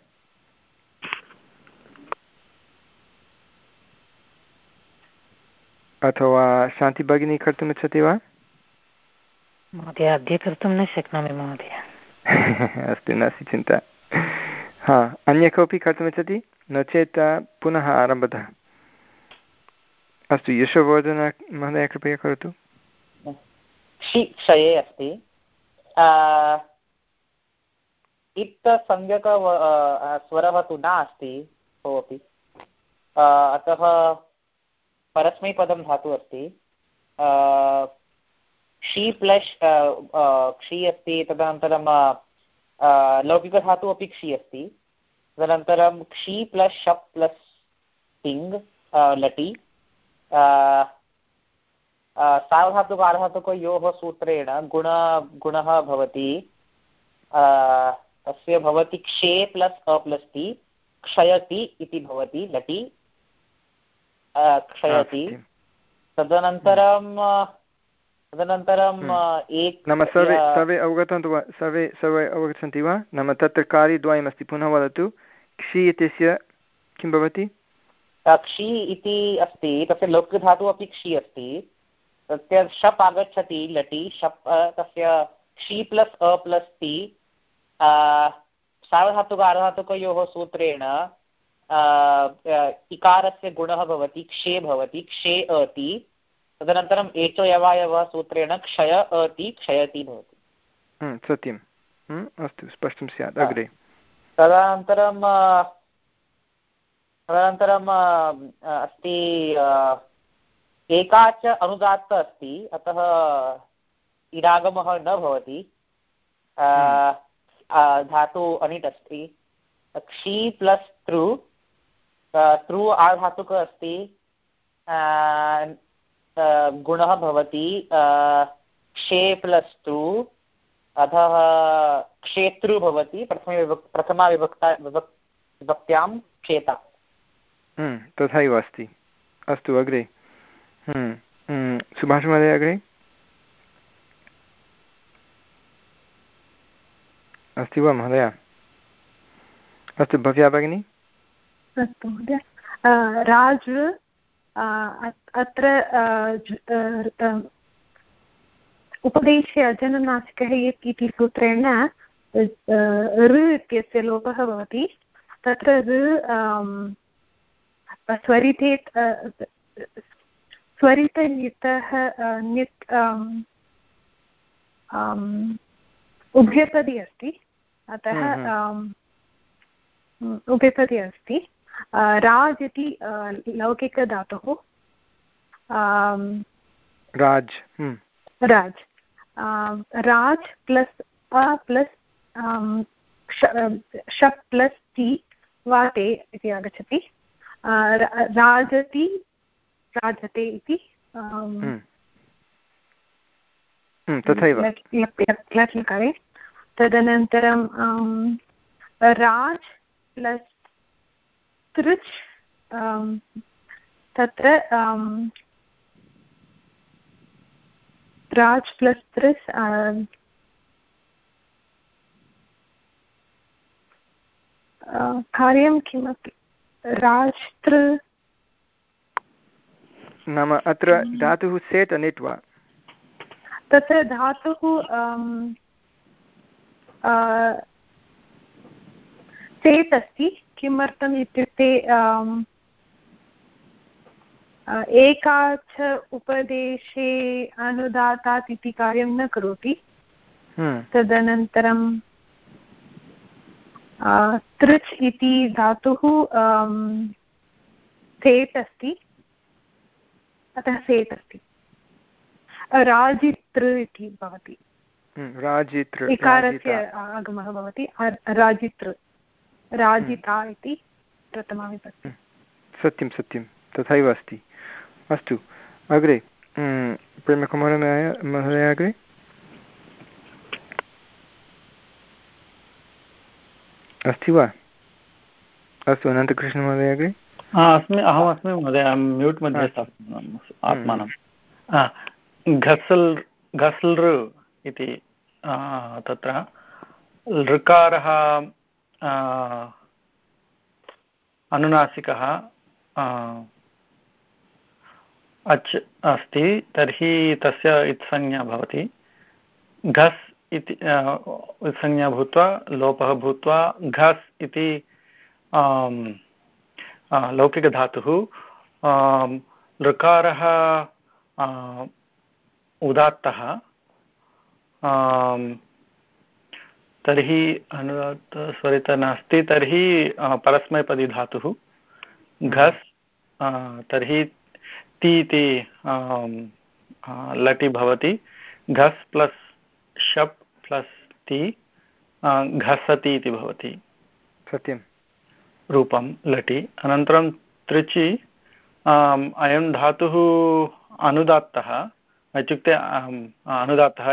[SPEAKER 1] अथवा शान्तिभगिनी कर्तुम् इच्छति वा
[SPEAKER 7] महोदय अद्य कर्तुं न शक्नोमि महोदय
[SPEAKER 1] अस्तु नास्ति चिन्ता हा अन्य कोऽपि कर्तुमिच्छति नो चेत् पुनः आरम्भतः अस्तु यशोवर्धन महोदय कृपया करोतु
[SPEAKER 3] क्षि क्षये अस्ति इत्संज्ञक स्वरः तु नास्ति कोऽपि अतः परस्मैपदं धातुः अस्ति क्षि प्लस् क्षि अस्ति तदनन्तरं लौकिकधातुः अपि क्षि अस्ति तदनन्तरं क्षि प्लस् शप् प्लस् तिङ् लटि सार्वधातुक आर्धातुकयोः सूत्रेण गुण गुणः भवति तस्य भवति क्षे प्लस् अ प्लस् ति क्षयति इति भवति लटि क्षयति तदनन्तरं तदनन्तरं एक
[SPEAKER 1] नाम सर्वे सर्वे अवगतवन्तः वा सर्वे सर्वे अवगच्छन्ति वा नाम तत्र कार्यद्वयमस्ति पुनः वदतु क्षि इत्यस्य किं भवति
[SPEAKER 3] क्षि इति अस्ति तस्य लौकिकधातुः अपि क्षि अस्ति तस्य शप् आगच्छति लटि शप् तस्य क्षि प्लस् अ प्लस् ति सार्वधातुक आर्धातुकयोः सूत्रेण इकारस्य गुणः भवति क्षे भवति क्षे अति तदनन्तरम् एचो यवायवः सूत्रेण क्षय अति क्षयति भवति
[SPEAKER 1] सत्यं अस्तु स्पष्टं स्यात् अग्रे
[SPEAKER 3] तदनन्तरं तदनन्तरम् अस्ति एका च अनुदात्त अस्ति अतः इडागमः न भवति धातु अनिट् अस्ति क्षि प्लस् तृ तृ आधातुकः अस्ति गुणः भवति क्षे प्लस् तृ अतः क्षेतृ भवति प्रथमविभक् प्रथमा विभक्ता विभक् विभक्त्यां क्षेता
[SPEAKER 1] तथैव अस्ति अस्तु अग्रे सुभाषमहोदय अग्रे अस्ति वा महोदय अस्तु भव्या भगिनी
[SPEAKER 5] अस्तु महोदय राज अत्र उपदेशे अजननासिकः इति सूत्रेण ऋ इत्यस्य लोपः भवति तत्र ऋ स्वरिते स्वरितनितः नित् उभयपदी अस्ति अतः उभयपदी अस्ति राज इति लौकिकधातुः
[SPEAKER 1] राज
[SPEAKER 5] राज राज प्लस् अ प्लस् शप् प्लस् ति वाते इति आगच्छति राजति राजते इति
[SPEAKER 1] तथैव
[SPEAKER 5] लट्लकारे तदनन्तरं राज प्लस् तृच् तत्र राज् प्लस् तृस् कार्यं किमपि राष्ट्र
[SPEAKER 1] नाम अत्र धातुः सेट् अनिट् वा
[SPEAKER 5] तत्र धातुः सेट् अस्ति किमर्थम् इत्युक्ते एकाच उपदेशे अनुदातात् इति कार्यं न करोति तदनन्तरं तृच् इति धातुः सेट् अस्ति अतः सेट् अस्ति राजितृ इति भवति
[SPEAKER 1] राजितृ
[SPEAKER 5] इकारस्य आगमः भवति राजितृ राजिता इति प्रथमाविभक्ति
[SPEAKER 1] सत्यं सत्यं तथैव अस्ति अस्तु अग्रे प्रेमकुमारमहोदय महोदय अग्रे अस्ति वा अस्तु अनन्तकृष्णमहोदय अग्रे
[SPEAKER 4] अस्मि अहमस्मि महोदय म्यूट् मध्ये आत्मानं घसल् घसल् इति तत्र ऋकारः अनुनासिकः अच् अस्ति तर्हि तस्य इत्संज्ञा भवति घस् इति संज्ञा भूत्वा लोपः भूत्वा घस् इति लौकिकधातुः ऋकारः उदात्तः तर्हि अनुदात्तस्वरितः नास्ति तर्हि परस्मैपदीधातुः घस् तर्हि ति इति लटि भवति घस् प्लस् शप् प्लस् ति घसति इति भवति
[SPEAKER 1] सत्यं
[SPEAKER 4] रूपं लटि अनन्तरं त्रिचि अयं धातुः अनुदात्तः इत्युक्ते अनुदात्तः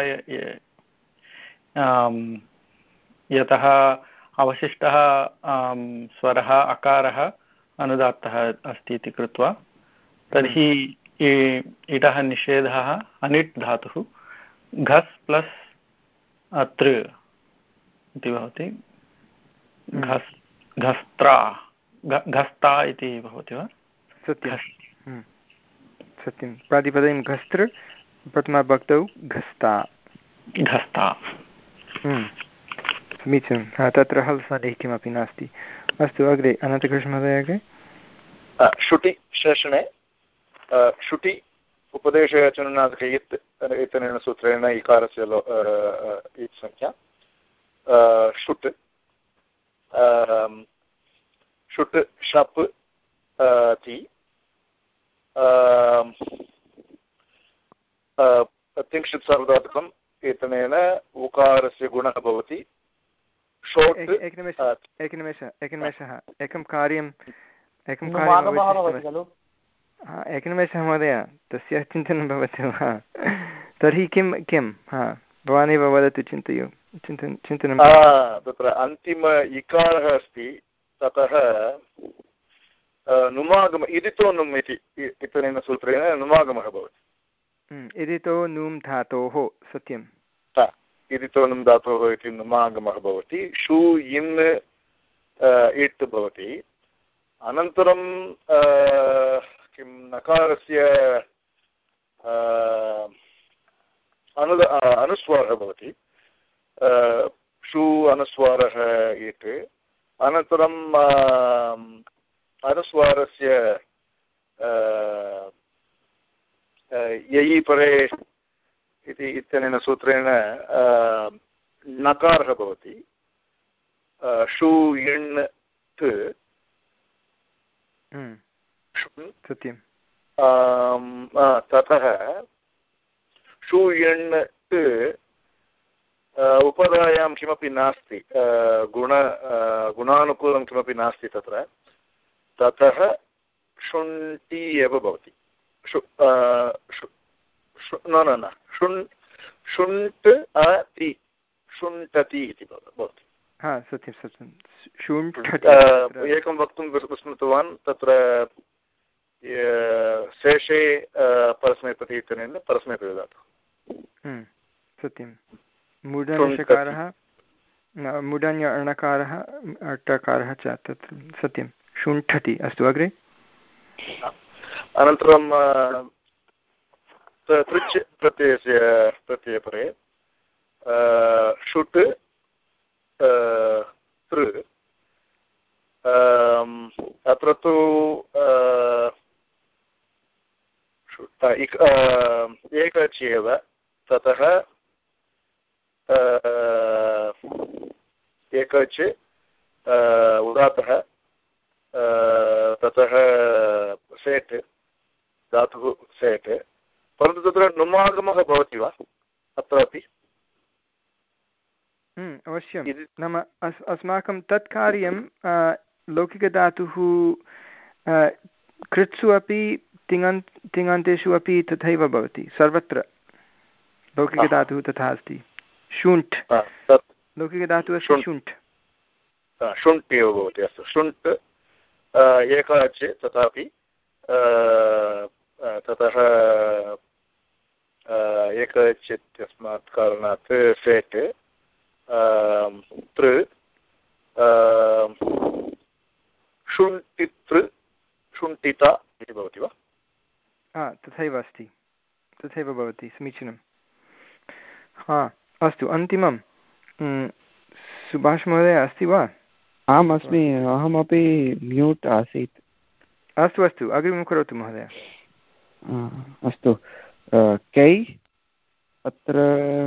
[SPEAKER 4] यतः अवशिष्टः स्वरः अकारः अनुदात्तः अस्ति इति कृत्वा तर्हि इटः निषेधः अनिट् धातुः घस् प्लस् तृ इति भवति घस् घस्त्रा घस्ता इति भवति वा
[SPEAKER 1] सत्यं सत्यं प्रातिपदं घस्त्र प्रथमाभक्तौ घस्ता
[SPEAKER 4] घस्ता
[SPEAKER 1] समीचीनं तत्र हल् स्थाने किमपि नास्ति अस्तु अग्रे अनन्तकृष्णमहोदय अग्रे
[SPEAKER 2] शुटि शेषणे शुटि उपदेशचनुनासिक इत् इत्यनेन सूत्रेण इकारस्य इत् संख्या शुट् शुट् शप् ति तिंशित् सार्वधातुकम् एतनेन उकारस्य गुणः भवति शोट्
[SPEAKER 1] एकनिमेषः एकनिमेषः एकं कार्यम् एकं कार्यम् एकनिमेषः महोदय तस्य चिन्तनं भवति वा तर्हि किं किं हा भवानेव वदतु चिन्तयतु चिन्तन चिन्तनं
[SPEAKER 2] तत्र अन्तिम इकारः अस्ति ततः नुमागम इदितो नुम् इति इत्यनेन सूत्रेण नुमागमः भवति
[SPEAKER 1] इदितो नुम् धातोः सत्यं
[SPEAKER 2] इदितो नुम् धातोः इति नुमागमः भवति शु इन् इट् भवति अनन्तरं किं नकारस्य अनु अनुस्वारः भवति शु अनुस्वारः इट् अनन्तरं अनुस्वारस्य ययि परे इति इत्यनेन सूत्रेण नकारः भवति शु इण् त्
[SPEAKER 1] सत्यं
[SPEAKER 2] ततः शु इण् त् उपधायां किमपि नास्ति गुण गुणानुकूलं किमपि नास्ति तत्र ततः शुण्टि एव भवति न न न शुण् शुण्ट् अति शुण्टति इति भवति
[SPEAKER 1] हा सत्यं सत्यं
[SPEAKER 2] एकं वक्तुं विस्मृतवान् तत्र शेषे परस्मैपदी इत्यनेन परस्मैपदी धातुः
[SPEAKER 1] सत्यं मूढनिषकारः मूढन्य अणकारः अटकारः च तत्र सत्यं शुण्ठति। अस्तु अग्रे।
[SPEAKER 2] अनन्तरं तृच् प्रत्ययस्य प्रत्ययपरे षुट् तृ अत्र तु एकच् एव ततः एकच् उदात्तः ततः सेट् धातुः सेट् परन्तु तत्र नुमागमः भवति वा अत्रापि?
[SPEAKER 1] अवश्यं। नाम अस् अस्माकं तत् कार्यं लौकिकधातुः कृत्सु अपि तिङन्त् तिङन्तेषु अपि तथैव भवति। सर्वत्र लौकिकधातुः तथा अस्ति। शुण्ठ् लौकिकधातुः अस्ति शुण्ठ्
[SPEAKER 2] शुण्ट् एव भवति। अस्तु शुण्ट् एकच् तथापि ततः एकच् इत्यस्मात् कारणात् सेट् तृ शुण्टितृ शुण्टिता इति भवति वा?
[SPEAKER 1] हा तथैव अस्ति तथैव भवति। समीचीनं। हा अस्तु अन्तिमं सुभाष महोदय अस्ति वा?
[SPEAKER 6] आम् अस्मि। अहमपि म्यूट् आसीत्।
[SPEAKER 1] अस्तु अस्तु अग्रिमं करोतु महोदय।
[SPEAKER 6] अस्तु कै अत्र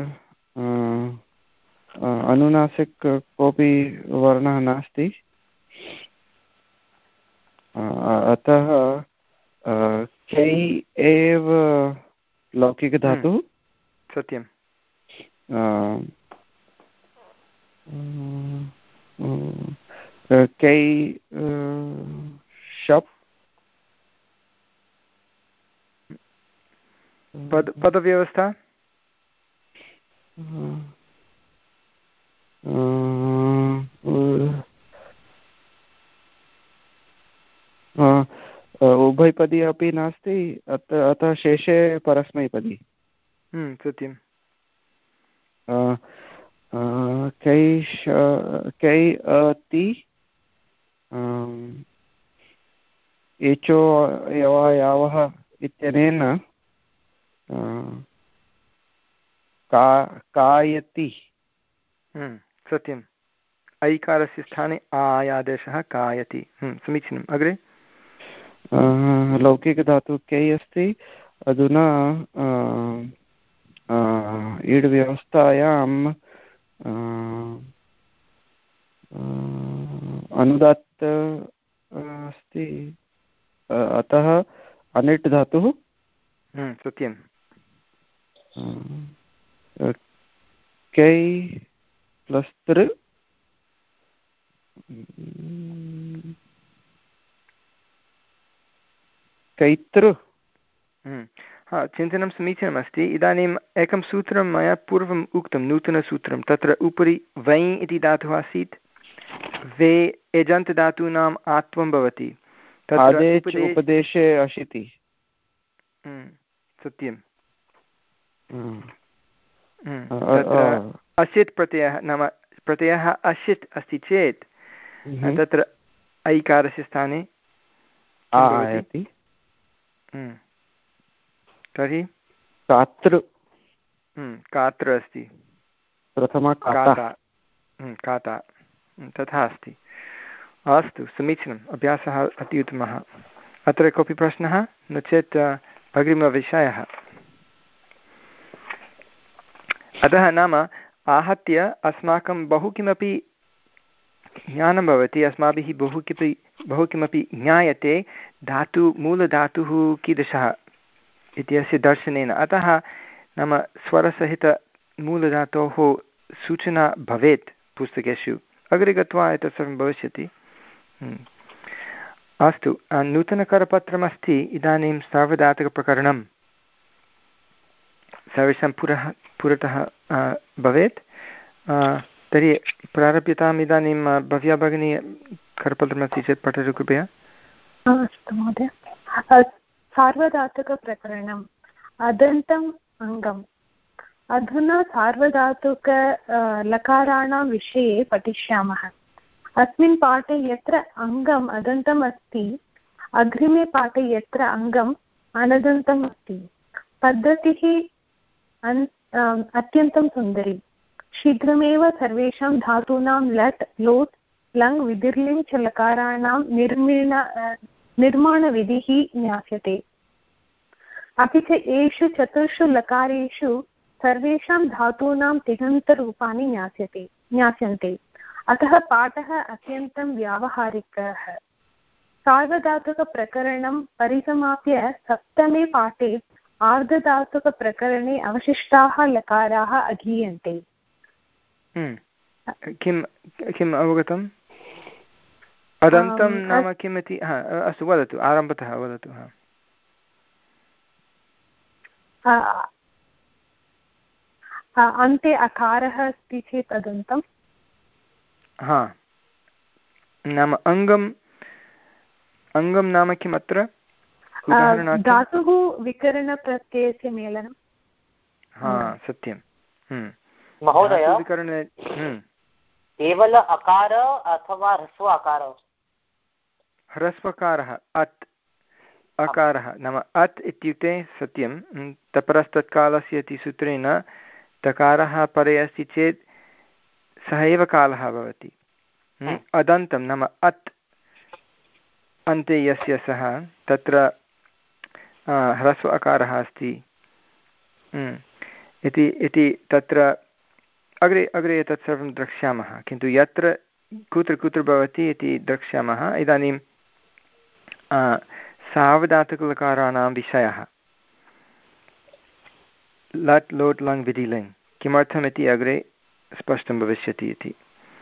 [SPEAKER 6] अनुनासिक कोऽपि वर्णः नास्ति अतः कै एव लौकिकधातुः।
[SPEAKER 1] सत्यं।
[SPEAKER 6] कै शप्
[SPEAKER 1] पद पदव्यवस्था
[SPEAKER 6] उभयपदी अपि नास्ति अतः शेषे परस्मैपदी।
[SPEAKER 1] सत्यं।
[SPEAKER 6] कै कै अति एचो यावः इत्यनेन का कायति।
[SPEAKER 1] सत्यम्। ऐकारस्य स्थाने आयादेशः कायति। समीचीनम्। अग्रे।
[SPEAKER 6] लौकिकधातुः कै अस्ति। अधुना ईड् व्यवस्थायां अनुदात्त अस्ति अतः अनिट् धातुः।
[SPEAKER 1] सत्यं।
[SPEAKER 6] कै प्लस् तृ कैतृ।
[SPEAKER 1] हा चिन्तनं समीचीनमस्ति। इदानीम् एकं सूत्रं मया पूर्वम् उक्तं नूतनसूत्रं। तत्र उपरि वै इति धातुः आसीत्। वे एजन्तधातूनाम् आत्वं भवति।
[SPEAKER 6] उपदेशे अशिति।
[SPEAKER 1] सत्यं। तत्र असित् प्रत्ययः नाम प्रत्ययः असित् अस्ति चेत् तत्र ऐकारस्य स्थाने
[SPEAKER 6] आयाति।
[SPEAKER 1] तर्हि
[SPEAKER 6] कातृ
[SPEAKER 1] कात्र अस्ति।
[SPEAKER 6] प्रथमा
[SPEAKER 1] काता काता तथा अस्ति। अस्तु समीचीनम्। अभ्यासः अति उत्तमः। अत्र कोऽपि प्रश्नः नो चेत् अग्रिमविषयः। अतः नाम आहत्य अस्माकं बहु किमपि ज्ञानं भवति। अस्माभिः बहु किमपि बहु किमपि ज्ञायते धातु मूलधातुः कीदृशः इत्यस्य दर्शनेन। अतः नाम स्वरसहितमूलधातोः सूचना भवेत् पुस्तकेषु। अग्रे गत्वा एतत् सर्वं भविष्यति। अस्तु नूतनकरपत्रमस्ति। इदानीं सार्वधातुकप्रकरणं सर्वेषां पुरः पुरतः भवेत्। तर्हि प्रारभ्यताम्। इदानीं भव्या भगिनी करपत्रमस्ति चेत् पठतु कृपया।
[SPEAKER 5] अस्तु महोदय। सार्वधातुकप्रकरणम् अदन्तम् अङ्गम् अधुना सार्वधातुक लकाराणां विषये पठिष्यामः। अस्मिन् पाठे यत्र अङ्गम् अदन्तम् अस्ति, अग्रिमे पाठे यत्र अङ्गम् अनदन्तम् अस्ति। पद्धतिः अत्यन्तं सुन्दरी। शीघ्रमेव सर्वेषां धातूनां लट् लोट् लङ् विधिर्लिङ् च लकाराणां निर्मीण निर्माणविधिः ज्ञास्यते। अपि च एषु चतुर्षु लकारेषु सर्वेषां धातूनां तिङन्तरूपाणि ज्ञास्यते ज्ञास्यन्ते। अतः पाठः अत्यन्तं व्यावहारिकः। सार्वधातुकप्रकरणं परिसमाप्य सप्तमे पाठे आर्धधातुकप्रकरणे अवशिष्टाः लकाराः अधीयन्ते।
[SPEAKER 1] किं किम् अवगतम्? अदन्तं नाम किम् इति? अस्तु, वदतु, आरम्भतः वदतु।
[SPEAKER 5] अन्ते अकारः अस्ति चेत् अदन्तम्।
[SPEAKER 1] हा, नाम अङ्गम् अङ्गं नाम किम् अत्र?
[SPEAKER 5] धातुः विकरणप्रत्ययस्य मेलनं।
[SPEAKER 1] हा, सत्यं।
[SPEAKER 3] महोदय,
[SPEAKER 1] विकरणे
[SPEAKER 3] केवल अकार अथवा ह्रस्व अकार?
[SPEAKER 1] ह्रस्वकारः अत् अकारः नाम अत् इत्युक्ते सत्यं तपरस्तत्कालस्य इति सूत्रेण तकारः परे अस्ति चेत् सः एव कालः भवति। अदन्तं नाम अत् अन्ते यस्य सः तत्र ह्रस्व अकारः अस्ति इति इति तत्र अग्रे अग्रे एतत् सर्वं द्रक्ष्यामः, किन्तु यत्र कुत्र कुत्र भवति इति द्रक्ष्यामः। इदानीं सार्वधातुकलकाराणां विषयः लट् लोट् लङ् विधिलिङ् किमर्थमिति अग्रे स्पष्टं भविष्यति इति।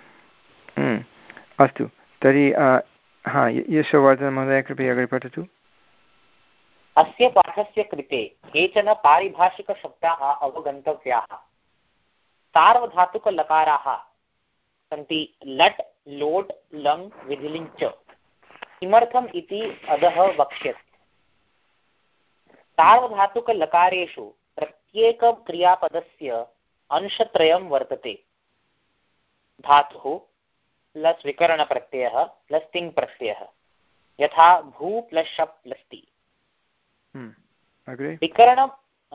[SPEAKER 1] अस्तु, तर्हि हा, यशोवर्धन महोदय कृपया अग्रे पठतु।
[SPEAKER 3] अस्य पाठस्य कृते केचन पारिभाषिकशब्दाः अवगन्तव्याः। सार्वधातुकलकाराः सन्ति लट् लोट् लङ् विधिलिङ् च। किमर्थम् इति अधः वक्ष्यते। सार्वधातुकलकारेषु प्रत्येकक्रियापदस्य अंशत्रयं वर्तते। धातुः प्लस् विकरणप्रत्ययः प्लस् तिङ् प्रत्ययः, यथा भू प्लस् शप् प्लस् ति। विकरणं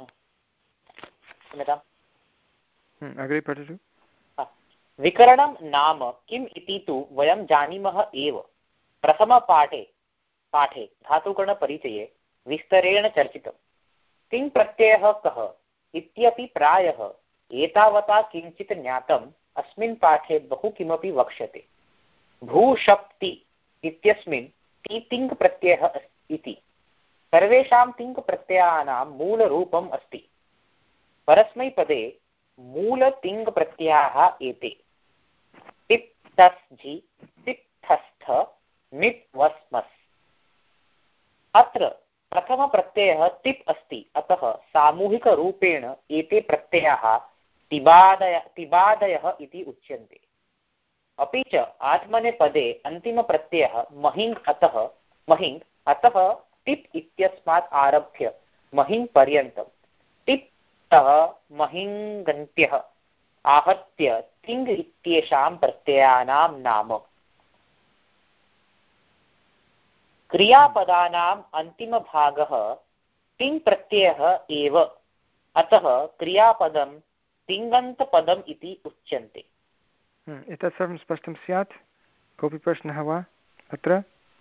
[SPEAKER 1] अग्रे पठतु।
[SPEAKER 3] विकरणं नाम किम् इति तु वयं जानीमः एव। प्रथमपाठे पाठे धातुगणपरिचये विस्तरेण चर्चितम्। तिङ् प्रत्ययः कः इत्यपि प्रायः एतावता किञ्चित् ज्ञातम्। अस्मिन् पाठे बहु किमपि वक्ष्यते। भूशप्ति इत्यस्मिन् ति तिङ् प्रत्ययः इति सर्वेषां तिङ् प्रत्ययानां मूलरूपम् अस्ति। परस्मैपदे मूलतिङ् प्रत्ययाः एते। टिप् टस् झि टिप् ठस्थ मिप् वस् मस्। अत्र प्रथमप्रत्ययः टिप् अस्ति, अतः सामूहिकरूपेण एते प्रत्ययाः तिबादय तिबादयः इति उच्यन्ते। अपि च आत्मनेपदे अन्तिमप्रत्ययः महिङ् अतः महिङ् अतः टिप् इत्यस्मात् आरभ्य महिङ् पर्यन्तं टिप् तः महिङ्गन्त्यः आहत्य तिङ् इत्येषां प्रत्ययानां नाम। क्रियापदानाम् अन्तिमभागः तिङ् प्रत्ययः एव, अतः क्रियापदं तिङन्तपदम् इति उच्यन्ते।
[SPEAKER 1] एतत् सर्वं स्पष्टं स्यात्? कोऽपि प्रश्नः वा अत्र?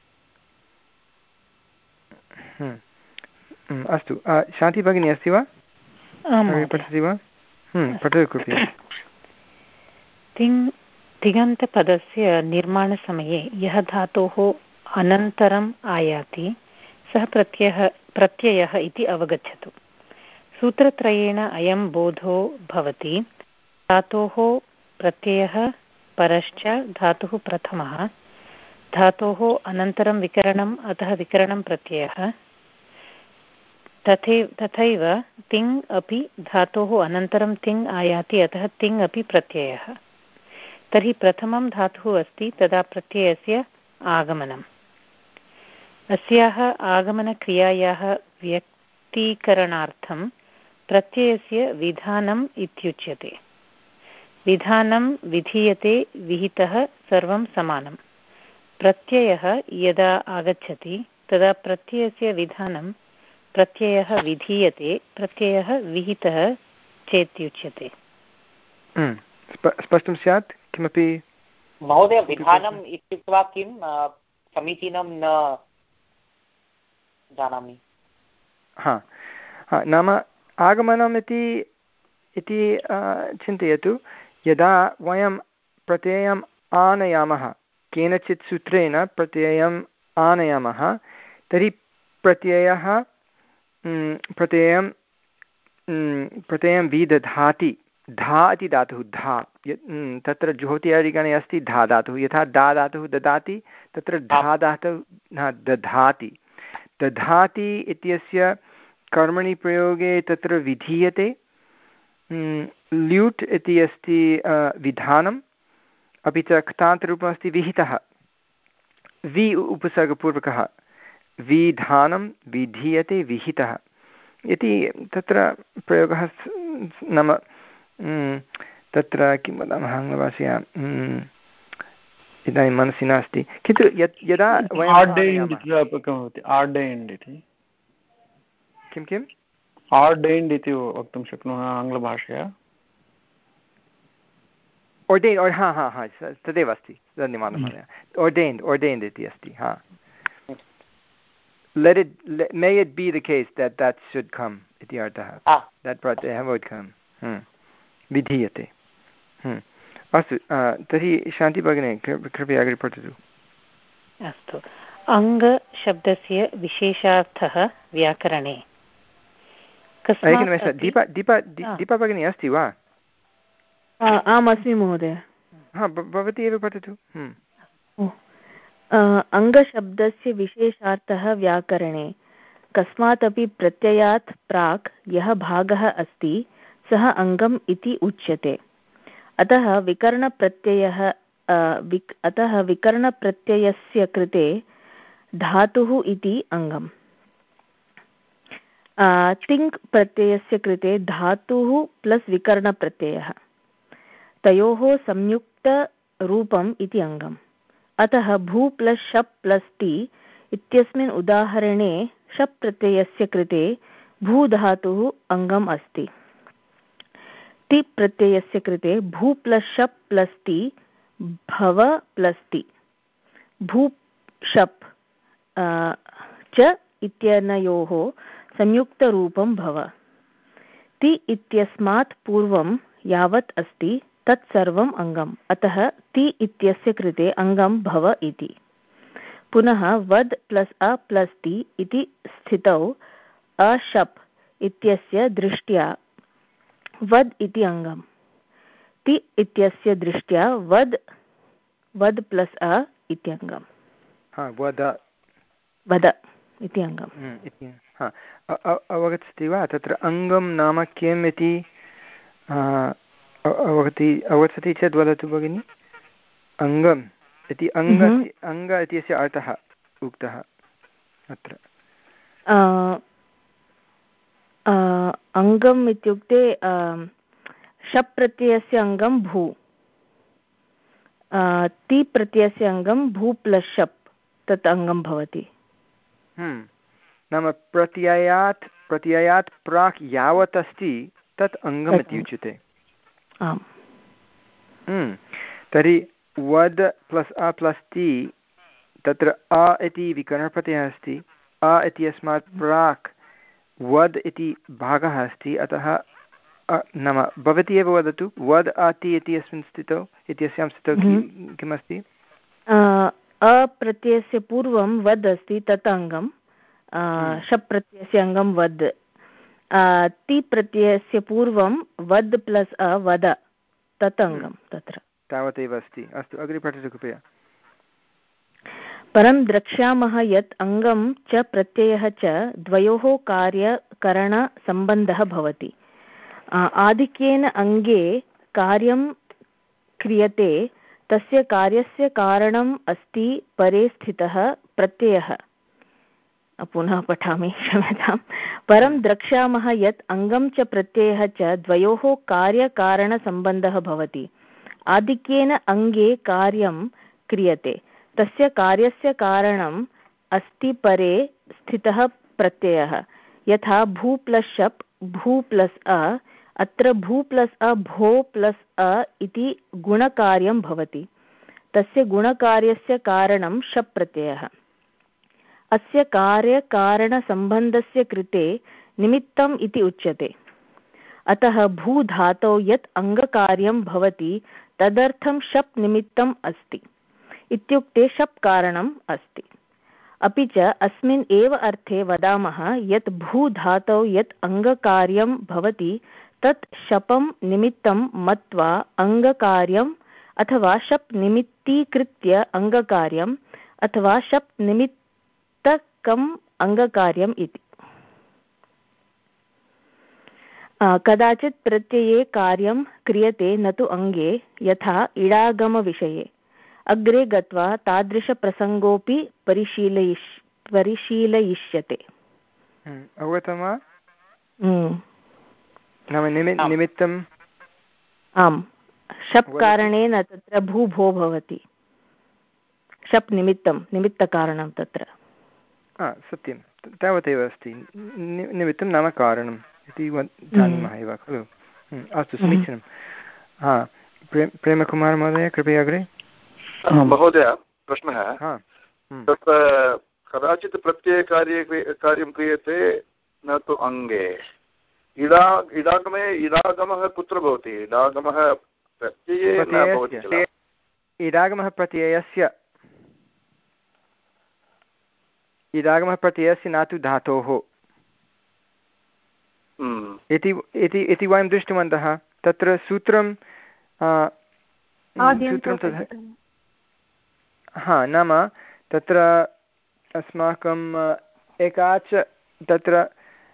[SPEAKER 1] अस्तु, शान्ति भगिनी अस्ति वा? पठति वा? पठतु कृपया।
[SPEAKER 7] तिङ् तिङन्तपदस्य निर्माणसमये यः धातोः अनन्तरम् आयाति सः प्रत्ययः प्रत्ययः इति अवगच्छतु। सूत्रत्रयेण अयं बोधो भवति। धातोः प्रत्ययः परश्च धातुः प्रथमः, धातोः अनन्तरं विकरणम् अतः विकरणं प्रत्ययः, तथैव तथैव तिङ् अपि धातोः अनन्तरं तिङ् आयाति अतः तिङ् अपि प्रत्ययः। तर्हि प्रथमं धातुः अस्ति तदा प्रत्ययस्य आगमनम्। अस्याः आगमनक्रियायाः व्यक्तीकरणार्थं प्रत्ययस्य विधानम् इत्युच्यते। विधानं विधीयते विहितः सर्वं समानं। प्रत्ययः यदा आगच्छति तदा प्रत्ययस्य विधानं प्रत्ययः विधीयते प्रत्ययः विहितः चेत्युच्यते।
[SPEAKER 1] स्पष्टं स्यात् किमपि
[SPEAKER 3] महोदय विधानम् इत्युक्त्वा किं समीचीनं न जानामि।
[SPEAKER 1] हा हा नाम आगमनम् इति इति चिन्तयतु यदा वयं प्रत्ययम् आनयामः केनचित् सूत्रेण प्रत्ययम् आनयामः तर्हि प्रत्ययः प्रत्ययं प्रत्ययं विदधाति। धा इति धातुः धा तत्र ज्योत्यादिगणे अस्ति धा धातुः यथा दा धातुः ददाति तत्र धा धातुः दधाति। दधाति इत्यस्य कर्मणि प्रयोगे तत्र विधीयते। ल्यूट् इति अस्ति विधानम् अपि च क्तान्तरूपमस्ति विहितः वि उपसर्गपूर्वकः विधानं विधीयते विहितः इति तत्र प्रयोगः नाम तत्र किं वदामः आङ्ग्लभाषया इदानीं मनसि नास्ति किन्तु यत् यदा किं किम्
[SPEAKER 4] आर्डैन्ड् इति वक्तुं शक्नुमः आङ्ग्लभाषया।
[SPEAKER 1] ओर्डैन्ड् हा हा हा तदेव अस्ति धन्यवादः महोदय। ओर्डैन्ड् ओर्डैन्ड् इति अस्ति हा। let it let, may it be the case that that should come iti artah ah. that pratyayah would come hmm. vidhiyate hmm. astu tarhi shanti bhagine कृपया अग्रे पठतु।
[SPEAKER 7] अस्तु अङ्ग शब्दस्य विशेषार्थः व्याकरणे
[SPEAKER 1] एकनिमेषः दीपा दीपा दीपा भगिनी अस्ति वा?
[SPEAKER 8] आम् अस्मि महोदय।
[SPEAKER 1] हा भवती एव पठतु।
[SPEAKER 8] अङ्गशब्दस्य विशेषार्थः व्याकरणे कस्मात् अपि प्रत्ययात् प्राक् यः भागः अस्ति सः अङ्गम् इति उच्यते। अतः विकरणप्रत्ययः अतः विकरणप्रत्ययस्य कृते धातुः इति अङ्गम्। तिङ् प्रत्ययस्य कृते धातुः प्लस् विकरणप्रत्ययः तयोः संयुक्तरूपम् इति अङ्गम्। अतः भू प्लस् शप् प्लस् ति इत्यस्मिन् उदाहरणे शप् प्रत्ययस्य कृते भू धातुः अङ्गम् अस्ति। ति प्रत्ययस्य कृते भू प्लस् शप् प्लस् ति भव प्लस् ति भू शप् च इत्यनयोः संयुक्तरूपं भव। ति इत्यस्मात् पूर्वं यावत् अस्ति तत् सर्वम् अङ्गम्। अतः ति इत्यस्य कृते अङ्गं भव इति। पुनः वद् प्लस् अ प्लस् ति इति स्थितौ अशप् इत्यस्य दृष्ट्या वद् इति अङ्गम्। ति इत्यस्य दृष्ट्या वद् वद् प्लस् अ इत्यङ्गम्।
[SPEAKER 1] वद
[SPEAKER 8] वद इति अङ्गम्।
[SPEAKER 1] अवगच्छति वा तत्र अङ्गं नाम किम् इति अवगति अवगच्छति चेत् वदतु भगिनि। अङ्गम् इति अङ्ग अङ्ग इत्यस्य अर्थः उक्तः अत्र।
[SPEAKER 8] अङ्गम् इत्युक्ते शप् प्रत्ययस्य अङ्गं भू ति प्रत्ययस्य अङ्गं भू प्लस् शप् तत् अङ्गं भवति।
[SPEAKER 1] नाम प्रत्ययात् प्रत्ययात् प्राक् यावत् अस्ति तत् अङ्गम् इति उच्यते। तर्हि वद् प्लस् अ प्लस् ति तत्र अ इति विकरणप्रत्ययः अस्ति। अ इत्यस्मात् प्राक् वद् इति भागः अस्ति। अतः नाम भवती एव वदतु वद् अति इति अस्मिन् स्थितौ इत्यस्यां स्थितौ किमस्ति?
[SPEAKER 8] अ प्रत्ययस्य पूर्वं वद् अस्ति तत् अङ्गं। शप् प्रत्ययस्य अङ्गं वद्। ति प्रत्ययस्य पूर्वं वद् प्लस् अ वद तत् अङ्गं तत्र
[SPEAKER 1] तावदेव अस्ति। अस्तु अग्रे पठतु कृपया।
[SPEAKER 8] परं द्रक्ष्यामः यत् अङ्गं च प्रत्ययः च द्वयोः कार्यकरणसम्बन्धः भवति। आधिक्येन अङ्गे कार्यं क्रियते तस्य कार्यस्य कारणम् अस्ति परे स्थितः प्रत्ययः पुनः पठामि, क्षम्यतां। परं द्रक्ष्यामः यत् अङ्गं च प्रत्ययः च द्वयोः कार्यकारणसम्बन्धः भवति। आधिक्येन अङ्गे कार्यं क्रियते, तस्य कार्यस्य कारणम् अस्ति परे स्थितः प्रत्ययः। यथा भू प्लस् शप् भू प्लस् अ, अत्र भू प्लस् अ भो प्लस् अ इति गुणकार्यं भवति। तस्य गुणकार्यस्य कारणं शप् प्रत्ययः। अस्य कार्यकारणसम्बन्धस्य कृते निमित्तम् इति उच्यते। अतः भूधातौ यत् अङ्गकार्यं भवति तदर्थं शप् निमित्तम् अस्ति, इत्युक्ते शप् कारणम् अस्ति। अपि च अस्मिन् एव अर्थे वदामः यत् भूधातौ यत् अङ्गकार्यं भवति तत् शपं निमित्तं मत्वा अङ्गकार्यम् अथवा शप् निमित्तीकृत्य अङ्गकार्यम् अथवा शप् निमित्तकम् अङ्गकार्यम् इति। कदाचित् प्रत्यये कार्यं क्रियते न तु अङ्गे, यथा इडागमविषये। अग्रे गत्वा तादृशप्रसङ्गोऽपि परिशीलयिष् परिशीलयिष्यते।
[SPEAKER 1] अवगतं वा? नाम निमित्तम्
[SPEAKER 8] आम्, शप् कारणेन तत्र भू भो भवति। शप् निमित्तं, निमित्तकारणं तत्र।
[SPEAKER 1] सत्यं, तावदेव अस्ति। निमित्तं नाम कारणम् इति जानीमः एव खलु। अस्तु, समीचीनं। हा, प्रेमकुमार महोदय, कृपया अग्रे।
[SPEAKER 2] महोदय, प्रश्नः तत्र कदाचित् प्रत्ययकार्ये कार्यं क्रियते न तु अङ्गे। इडा इडागमे इडागमः कुत्र भवति? इडागमः प्रत्यये न भवति किल?
[SPEAKER 1] इडागमः प्रत्ययस्य इडागमः प्रत्ययस्य न तु धातोः इति वयं दृष्टवन्तः। तत्र सूत्रं सूत्रं तथा हा, नाम तत्र अस्माकं एकाच तत्र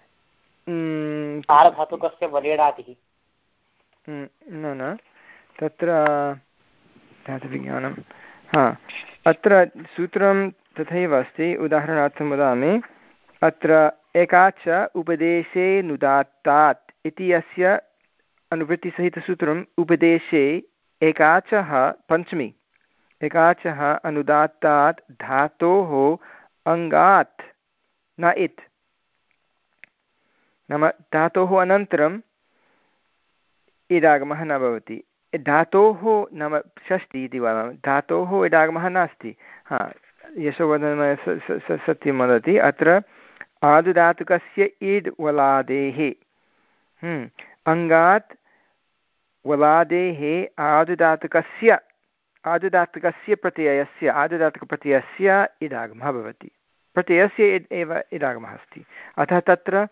[SPEAKER 3] धातुकस्य वरेडातिः
[SPEAKER 1] न न तत्र धातुविज्ञानं हा अत्र सूत्रं तथैव अस्ति। उदाहरणार्थं वदामि, अत्र एकाच उपदेशे नुदात्तात् इति अस्य अनुवृत्तिसहितसूत्रम् उपदेशे एकाचः पञ्चमी एकाचः अनुदात्तात् धातोः अङ्गात् न इत्, नाम धातोः अनन्तरम् इडागमः न भवति। धातोः नाम षष्टि इति वदामः, धातोः इडागमः नास्ति। हा, यशोवर्धन सत्यं वदति। अत्र आदुधातुकस्य इड् वलादेः अङ्गात् वलादेः आदुधातुकस्य आदुधातुकस्य प्रत्ययस्य आदुधातुकप्रत्ययस्य इडागमः भवति। प्रत्ययस्य एव इडागमः अस्ति। अतः तत्र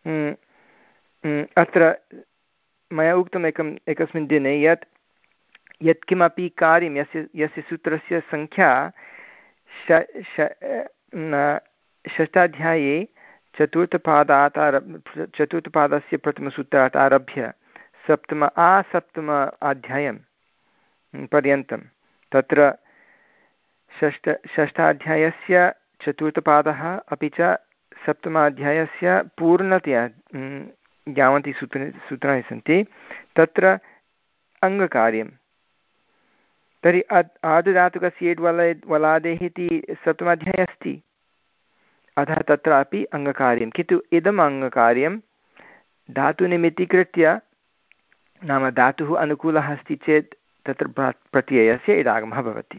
[SPEAKER 1] अत्र मया उक्तम् एकम् एकस्मिन् दिने यत् यत्किमपि कार्यं यस्य यस्य सूत्रस्य सङ्ख्या षष्ठाध्याये चतुर्थपादात् आरभ्य चतुर्थपादस्य प्रथमसूत्रात् आरभ्य सप्तम आसप्तम अध्यायं पर्यन्तं तत्र षष्ठ षष्ठाध्यायस्य चतुर्थपादः अपि च सप्तमाध्यायस्य पूर्णतया यावन्ति सूत्र सूत्राणि सन्ति तत्र अङ्गकार्यं। तर्हि आदुधातुकस्य एड् वल वलादेः इति सप्तमाध्याये अस्ति, अतः तत्रापि अङ्गकार्यं। किन्तु इदम् अङ्गकार्यं धातुनिमित्तीकृत्य, नाम धातुः अनुकूलः अस्ति चेत् तत्र प्रत्ययस्य इडागमः भवति।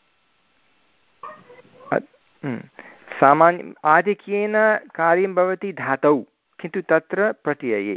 [SPEAKER 1] सामान्य आधिक्येन कार्यं भवति धातौ, किन्तु तत्र प्रत्यये।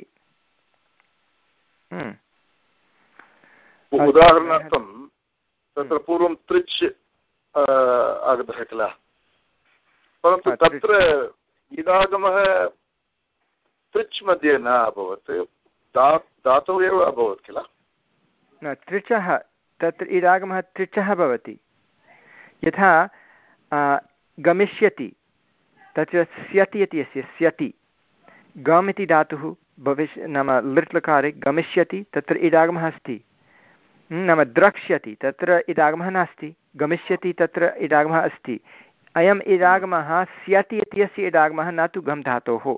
[SPEAKER 2] उदाहरणार्थं तत्र पूर्वं त्रिच् आगतः किल, परन्तु तत्र इडागमः त्रिच् मध्ये न अभवत्, धातुः एव अभवत् किल।
[SPEAKER 1] न, त्रिचः तत्र इडागमः त्रिचः भवति। यथा गमिष्यति तत्र स्यति इति अस्य स्यति, गम् इति धातुः भविष्य नाम लृट् लकारे गमिष्यति, तत्र इडागमः अस्ति। नाम द्रक्ष्यति तत्र इडागमः नास्ति, गमिष्यति तत्र इडागमः अस्ति। अयम् इडागमः स्यति इत्यस्य इडागमः न तु गम् धातोः।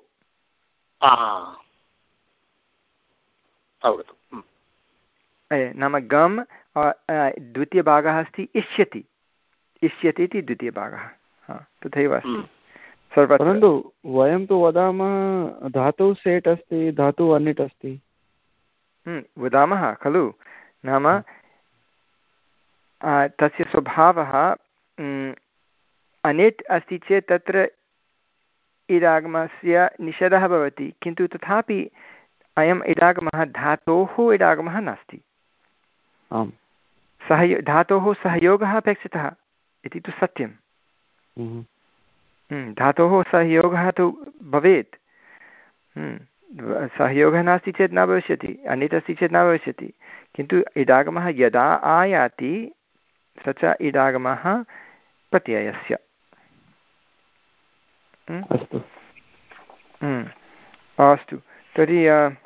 [SPEAKER 1] नाम गम् द्वितीयभागः अस्ति इष्यति, इष्यति इति द्वितीयभागः, तथैव अस्ति सर्वत्र।
[SPEAKER 6] परन्तु वयं तु वदामः धातुः सेट् अस्ति, धातुः अनिट् अस्ति
[SPEAKER 1] वदामः खलु। नाम तस्य स्वभावः अनिट् अस्ति चेत् तत्र इडागमस्य निषेधः भवति, किन्तु तथापि अयम् इडागमः धातोः इडागमः नास्ति।
[SPEAKER 6] आम्,
[SPEAKER 1] सहयो धातोः सहयोगः अपेक्षितः इति तु सत्यं। धातोः सहयोगः तु भवेत्, सहयोगः नास्ति चेत् न भविष्यति, अनिट् अस्ति चेत् न भविष्यति, किन्तु इडागमः यदा आयाति स च इडागमः प्रत्ययस्य।
[SPEAKER 6] अस्तु
[SPEAKER 1] अस्तु, तर्हि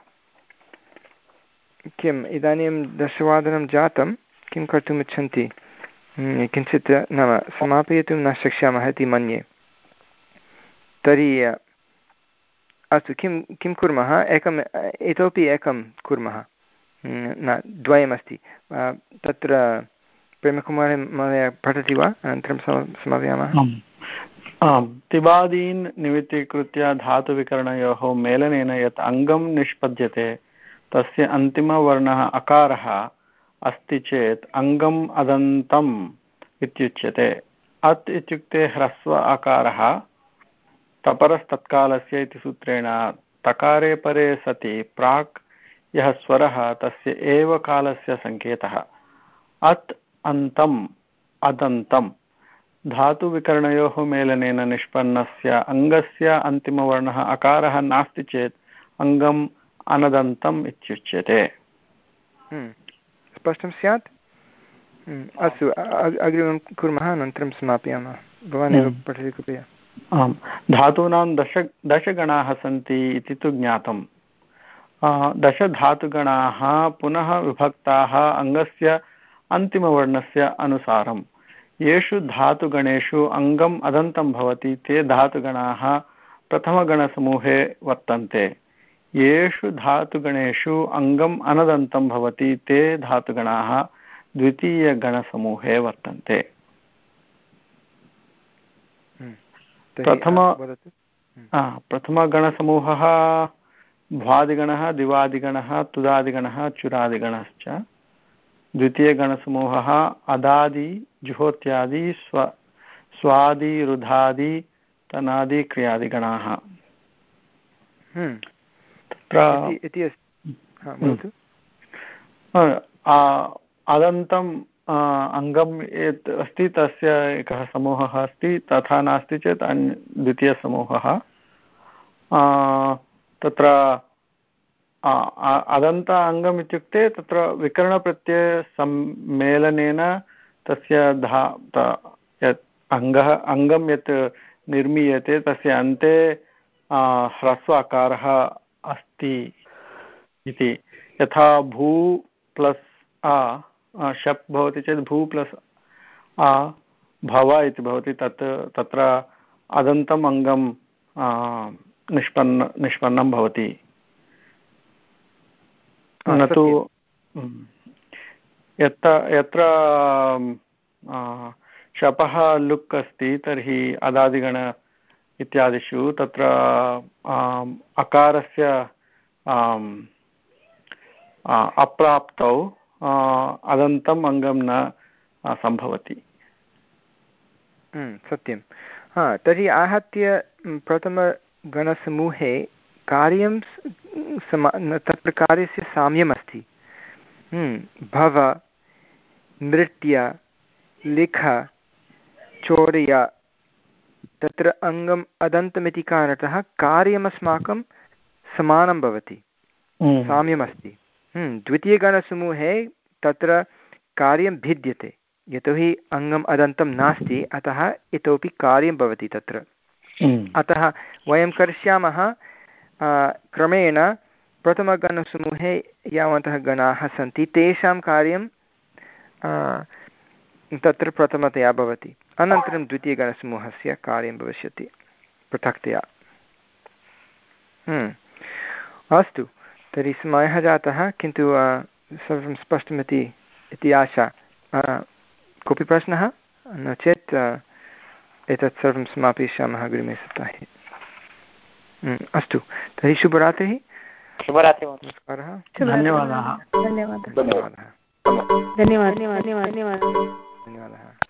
[SPEAKER 1] किम् इदानीं दशवादनं जातं, किं कर्तुम् इच्छन्ति? किञ्चित् नाम समापयितुं न शक्ष्यामः इति मन्ये। तर्हि अस्तु, किं किं कुर्मः, एकम् इतोपि एकं कुर्मः, न द्वयमस्ति तत्र। प्रेमकुमार महोदय पठति वा, अनन्तरं समापयामः?
[SPEAKER 4] आम्, तिबादीन् निमित्तीकृत्य धातुविकरणयोः मेलनेन यत् अङ्गं निष्पद्यते तस्य अन्तिमवर्णः अकारः अस्ति चेत् अङ्गम् अदन्तम् इत्युच्यते। अत् इत्युक्ते ह्रस्व अकारः तपरस्तत्कालस्य इति सूत्रेण तकारे परे सति प्राक् यः स्वरः तस्य एव कालस्य सङ्केतः। अत् अन्तम् अदन्तम् धातुविकरणयोः मेलनेन निष्पन्नस्य अङ्गस्य अन्तिमवर्णः अकारः नास्ति चेत् अङ्गम् अनदन्तम् इत्युच्यते।
[SPEAKER 1] स्पष्टं स्यात्? अस्तु, अग्रिमं कुर्मः, अनन्तरं समापयामः। भवान् एव पठति कृपया।
[SPEAKER 4] आम्, धातूनां दश दशगणाः सन्ति इति तु ज्ञातम्। दशधातुगणाः पुनः विभक्ताः अङ्गस्य अन्तिमवर्णस्य अनुसारम्। येषु धातुगणेषु अङ्गम् अदन्तं भवति ते धातुगणाः प्रथमगणसमूहे वर्तन्ते। येषु धातुगणेषु अङ्गम् अनदन्तं भवति ते धातुगणाः द्वितीयगणसमूहे वर्तन्ते। प्रथम प्रथमगणसमूहः भ्वादिगणः, दिवादिगणः, तुदादिगणः, चुरादिगणश्च। द्वितीयगणसमूहः अदादि, जुहोत्यादि, स्व स्वादि, रुधादि, तनादि, क्रियादिगणाः। अदन्तम् अङ्गम् यत् अस्ति तस्य एकः समूहः अस्ति, तथा नास्ति चेत् अन्य द्वितीयसमूहः। तत्र अदन्त अङ्गम् इत्युक्ते तत्र विकरणप्रत्ययसम्मेलनेन तस्य धा यत् अङ्गः अङ्गं यत् निर्मीयते तस्य अन्ते ह्रस्व अकारः अस्ति इति। यथा भू प्लस् आ शप् भवति चेत् भू प्लस् आ भव इति भवति, तत् तत्र अदन्तम् अङ्गं निष्पन्न निष्पन्नं भवति। न तु यत्र यत्र शपः लुक् अस्ति तर्हि अदादिगण इत्यादिषु तत्र अकारस्य अप्राप्तौ अदन्तम् अङ्गं न सम्भवति।
[SPEAKER 1] सत्यं। हा, तर्हि आहत्य प्रथमगणसमूहे कार्यं समा तत्र कार्यस्य साम्यमस्ति। भव, नृत्य, लिख, चोरय, तत्र अङ्गम् अदन्तमिति कारणतः कार्यमस्माकं समानं भवति, साम्यमस्ति। द्वितीयगणसमूहे तत्र कार्यं भिद्यते, यतोहि अङ्गम् अदन्तं नास्ति, अतः इतोपि कार्यं भवति तत्र। अतः वयं करिष्यामः क्रमेण प्रथमगणसमूहे यावन्तः गणाः सन्ति तेषां कार्यं तत्र प्रथमतया भवति। अनन्तरं द्वितीयगणसमूहस्य कार्यं भविष्यति पृथक्तया। अस्तु, तर्हि समयः जातः, किन्तु सर्वं स्पष्टमिति इति आशा। कोऽपि प्रश्नः? नो चेत् एतत् सर्वं समापयिष्यामः अग्रिमे सप्ताहे। अस्तु, तर्हि शुभरात्रिः।
[SPEAKER 3] शुभरात्रिः।
[SPEAKER 1] नमस्कारः।
[SPEAKER 4] धन्यवादाः।
[SPEAKER 5] धन्यवादः।
[SPEAKER 1] धन्यवादः।
[SPEAKER 8] धन्यवादः। धन्यवादः।
[SPEAKER 1] धन्यवादः।